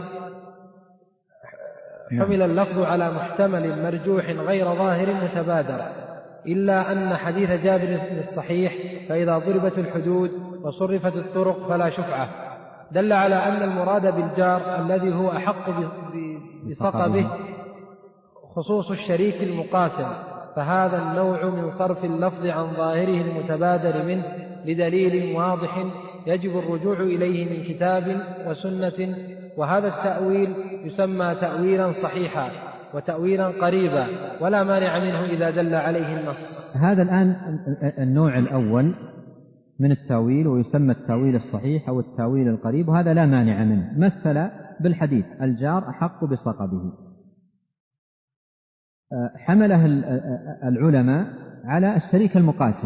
حمل اللفظ على محتمل مرجوح غير ظاهر متبادر، إلا أن حديث جابر الصحيح فإذا ضربت الحدود وصرفت الطرق فلا شفعة، دل على أن المراد بالجار الذي هو أحق بصقبه خصوص الشريك المقاسم، فهذا النوع من صرف اللفظ عن ظاهره المتبادر منه لدليل واضح يجب الرجوع إليه من كتاب وسنة، وهذا التأويل يسمى تأويلا صحيحا وتأويلا قريبا ولا مانع منه إذا دل عليه النص. هذا الآن النوع الأول من التأويل، ويسمى التأويل الصحيح أو التأويل القريب، وهذا لا مانع منه. مثل بالحديث الجار أحق بصقبه، حمله العلماء على الشريك المقاسم.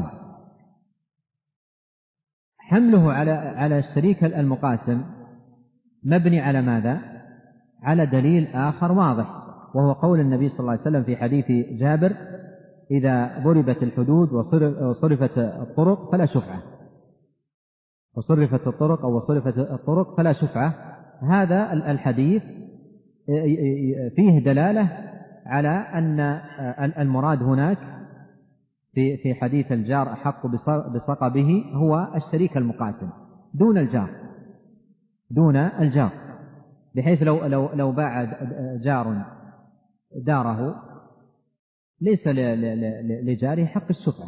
حمله على على الشريك المقاسم مبني على ماذا؟ على دليل آخر واضح، وهو قول النبي صلى الله عليه وسلم في حديث جابر: إذا ضربت الحدود وصرفت الطرق فلا شفعة، وصرفت الطرق أو وصرفت الطرق فلا شفعة. هذا الحديث فيه دلالة على أن المراد هناك في في حديث الجار أحق بصقبه هو الشريك المقاسم دون الجار، دون الجار، بحيث لو لو لو باع جار داره ليس لجاره حق الشفعة،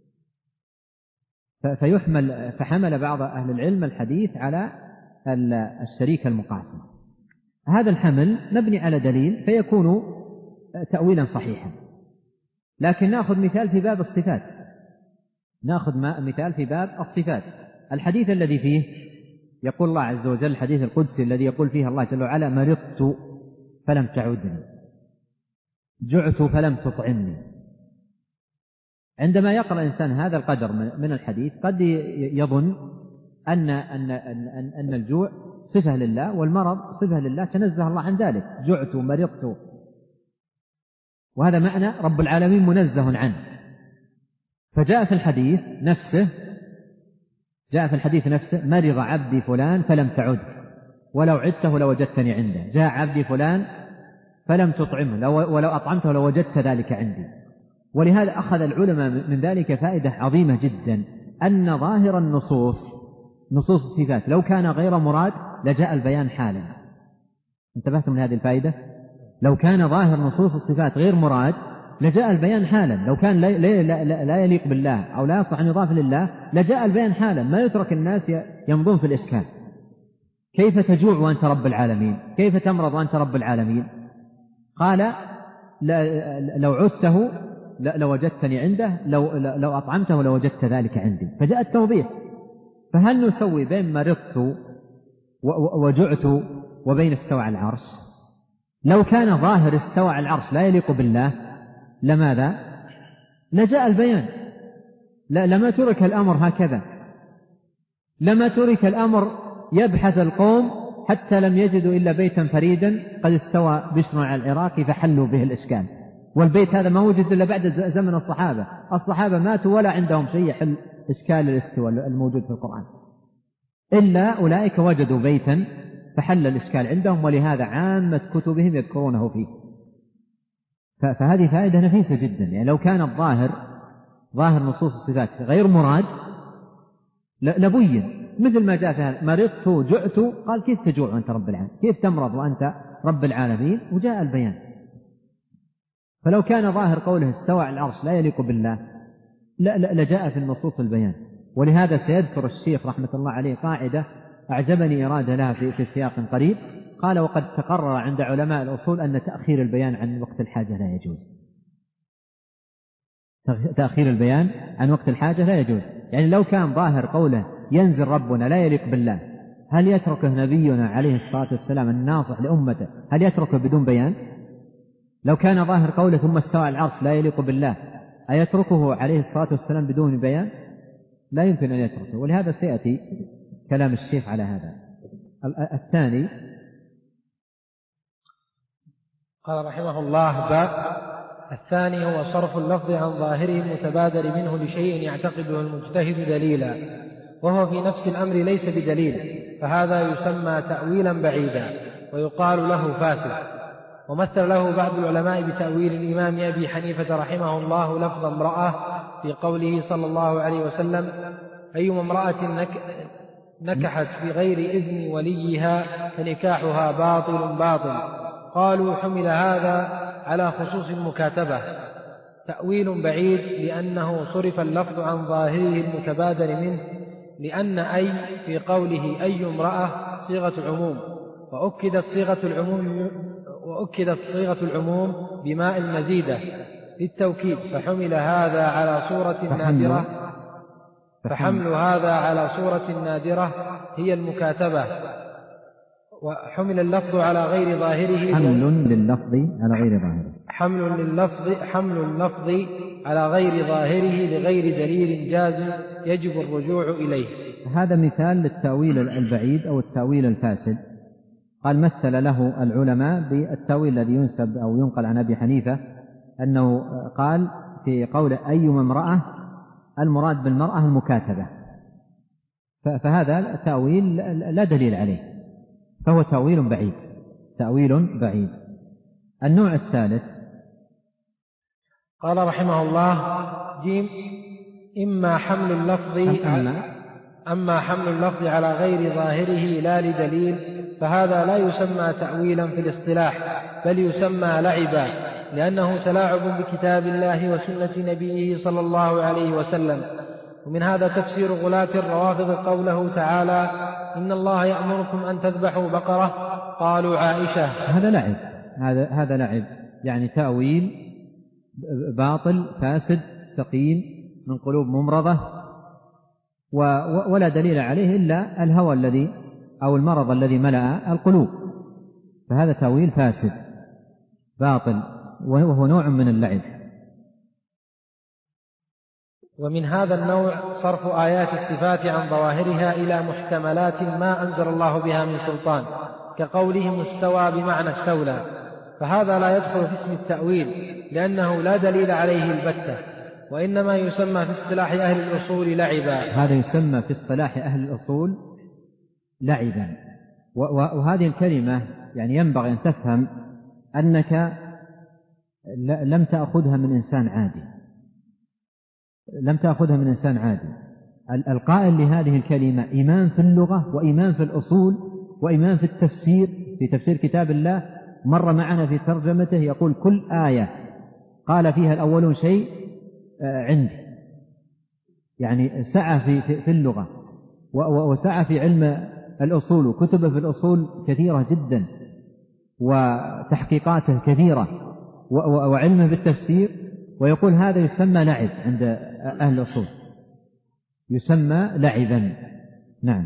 فيحمل فحمل بعض أهل العلم الحديث على الشريك المقاسم. هذا الحمل مبني على دليل فيكون تأويلا صحيحا. لكن نأخذ مثال في باب الصفات، نأخذ مثال في باب الصفات. الحديث الذي فيه يقول الله عز وجل، الحديث القدسي الذي يقول فيه الله جل وعلا: مرضت فلم تعدني، جعت فلم تطعمني. عندما يقرأ الإنسان هذا القدر من الحديث قد يظن أن أن أن أن الجوع صفة لله والمرض صفة لله، تنزه الله عن ذلك. جعت مرضت، وهذا معنى رب العالمين منزه عنه. فجاء في الحديث نفسه جاء في الحديث نفسه: مرض عبدي فلان فلم تعد، ولو عدته لوجدتني عنده. جاء عبدي فلان فلم تطعمه، ولو أطعمته لوجدت ذلك عندي. ولهذا أخذ العلماء من ذلك فائدة عظيمة جدا، أن ظاهر النصوص نصوص الصفات لو كان غير مراد لجاء البيان حالا. انتبهتم من هذه الفائدة؟ لو كان ظاهر نصوص الصفات غير مراد لجاء البيان حالا. لو كان لا, لا, لا, لا يليق بالله أو لا يصح أن يضاف لله لجاء البيان حالا، ما يترك الناس يمضون في الإشكال. كيف تجوع وأنت رب العالمين؟ كيف تمرض وأنت رب العالمين؟ قال: لو عدته لوجدتني عنده، لو, لو أطعمته لوجدت ذلك عندي. فجاء التوضيح. فهل نسوي بين مرضت وجعت وبين استوى على العرش؟ لو كان ظاهر استوى على العرش لا يليق بالله لماذا؟ لجاء البيان، لا لما ترك الأمر هكذا، لما ترك الأمر يبحث القوم حتى لم يجدوا إلا بيتا فريدا قد استوى بشر على العراق فحلوا به الإشكال. والبيت هذا ما وجد إلا بعد زمن الصحابة، الصحابة ماتوا ولا عندهم شيء يحل إشكال الاستواء الموجود في القرآن، إلا أولئك وجدوا بيتا فحل الإشكال عندهم، ولهذا عامة كتبهم يذكرونه فيه. فهذه فائدة نفيسة جدا. يعني لو كان الظاهر ظاهر نصوص الصفات غير مراد لبين، مثل ما جاء فيها: مرضت جعت، قال كيف تجوع وأنت رب العالمين؟ كيف تمرض وأنت رب العالمين؟ وجاء البيان. فلو كان ظاهر قوله استوى على العرش لا يليق بالله لا لجاء في النصوص البيان. ولهذا سيذكر الشيخ رحمة الله عليه قاعدة أعجبني إرادة لها في, في سياق قريب. قال: وقد تقرر عند علماء الأصول أن تأخير البيان عن وقت الحاجة لا يجوز. تأخير البيان عن وقت الحاجة لا يجوز. يعني لو كان ظاهر قوله ينزل ربنا لا يليق بالله، هل يتركه نبينا عليه الصلاة والسلام الناصح لأمته، هل يتركه بدون بيان؟ لو كان ظاهر قوله ثم استوى على العرش لا يليق بالله، أيتركه عليه الصلاة والسلام بدون بيان؟ لا يمكن أن يتركه. ولهذا سيأتي كلام الشيخ على هذا. الثاني قال رحمه الله: باب الثاني هو صرف اللفظ عن ظاهره المتبادر منه لشيء يعتقده المجتهد دليلا، وهو في نفس الأمر ليس بدليل، فهذا يسمى تأويلا بعيدا ويقال له فاسد. ومثل له بعض العلماء بتأويل الإمام أبي حنيفة رحمه الله لفظ امرأة في قوله صلى الله عليه وسلم: أيما امرأة نكحت بغير إذن وليها فنكاحها باطل باطل. قالوا حمل هذا على خصوص المكاتبة، تأويل بعيد لأنه صرف اللفظ عن ظاهره المتبادر منه، لأن أي في قوله أي امرأة صيغة عموم، وأكدت صيغة العموم وأكدت صيغة العموم بماء المزيدة للتوكيد، فحمل هذا على صورة نادرة فحمل هذا على صورة نادرة هي المكاتبة، وحمل اللفظ على غير ظاهره حمل لللفظ على غير ظاهره حمل لللفظ حمل اللفظ على غير ظاهره لغير دليل جازم يجب الرجوع إليه. هذا مثال للتأويل البعيد أو التأويل الفاسد. قال مثل له العلماء بالتأويل الذي ينسب أو ينقل عن أبي حنيفة أنه قال في قول أيما امرأة المراد بالمرأة المكاتبة، فهذا تأويل لا دليل عليه، فهو تأويل بعيد تأويل بعيد. النوع الثالث قال رحمه الله: جيم إما حمل اللفظ أما, أما حمل اللفظ على غير ظاهره لا لدليل، فهذا لا يسمى تأويلا في الاصطلاح، بل يسمى لعبا، لأنه تلاعب بكتاب الله وسنة نبيه صلى الله عليه وسلم. ومن هذا تفسير غلاة الروافض قوله تعالى: إن الله يأمركم أن تذبحوا بقرة، قالوا عائشة. هذا لعب هذا هذا لعب يعني تأويل باطل فاسد سقيم من قلوب ممرضة، ولا دليل عليه إلا الهوى الذي أو المرض الذي ملأ القلوب، فهذا تأويل فاسد باطل وهو نوع من اللعب. ومن هذا النوع صرف آيات الصفات عن ظواهرها إلى محتملات ما أنزل الله بها من سلطان، كقوله مستوى بمعنى استولى، فهذا لا يدخل في اسم التأويل لأنه لا دليل عليه البتة، وإنما يسمى في اصطلاح أهل الأصول لعبا. هذا يسمى في اصطلاح أهل الأصول لعبا. وهذه الكلمة يعني ينبغي أن تفهم أنك لم تأخذها من إنسان عادي لم تأخذها من إنسان عادي القائل لهذه الكلمة إمام في اللغة وإمام في الأصول وإمام في التفسير، في تفسير كتاب الله. مر معنا في ترجمته يقول كل آية قال فيها الأولون شيء عندي، يعني سعى في, في اللغة وسعى في علم الأصول، وكتبه في الأصول كثيرة جدا وتحقيقاته كثيرة وعلمه بالتفسير، ويقول هذا يسمى لعب عند أهل الأصول، يسمى لعبا. نعم،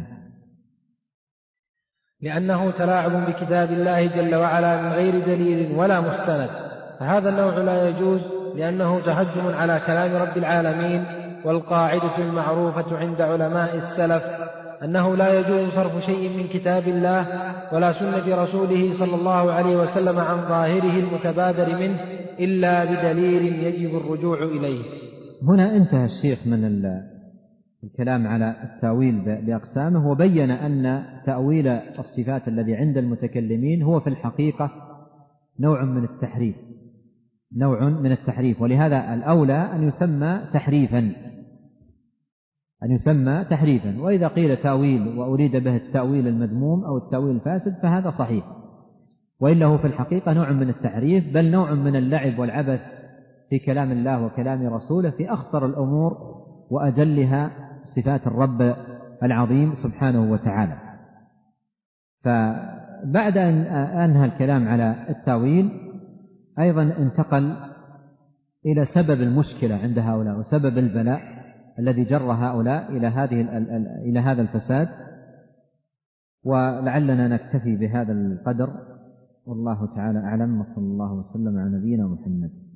لأنه تلاعب بكتاب الله جل وعلا من غير دليل ولا مستند، فهذا النوع لا يجوز لأنه تهجم على كلام رب العالمين. والقاعدة المعروفة عند علماء السلف أنه لا يجوز صرف شيء من كتاب الله ولا سنة رسوله صلى الله عليه وسلم عن ظاهره المتبادر منه إلا بدليل يجب الرجوع إليه. هنا انتهى الشيخ من الكلام على التأويل بأقسامه، وبين أن تأويل الصفات الذي عند المتكلمين هو في الحقيقة نوع من التحريف نوع من التحريف ولهذا الأولى أن يسمى تحريفا أن يسمى تحريفا وإذا قيل تأويل وأريد به التأويل المذموم أو التأويل الفاسد فهذا صحيح، وإلا هو في الحقيقة نوع من التحريف، بل نوع من اللعب والعبث في كلام الله وكلام رسوله في أخطر الأمور وأجلها صفات الرب العظيم سبحانه وتعالى. فبعد أن أنهى الكلام على التأويل أيضا انتقل إلى سبب المشكلة عند هؤلاء وسبب البلاء الذي جر هؤلاء إلى هذه إلى هذا الفساد، ولعلنا نكتفي بهذا القدر، والله تعالى أعلم، وصلى الله وسلم على نبينا محمد.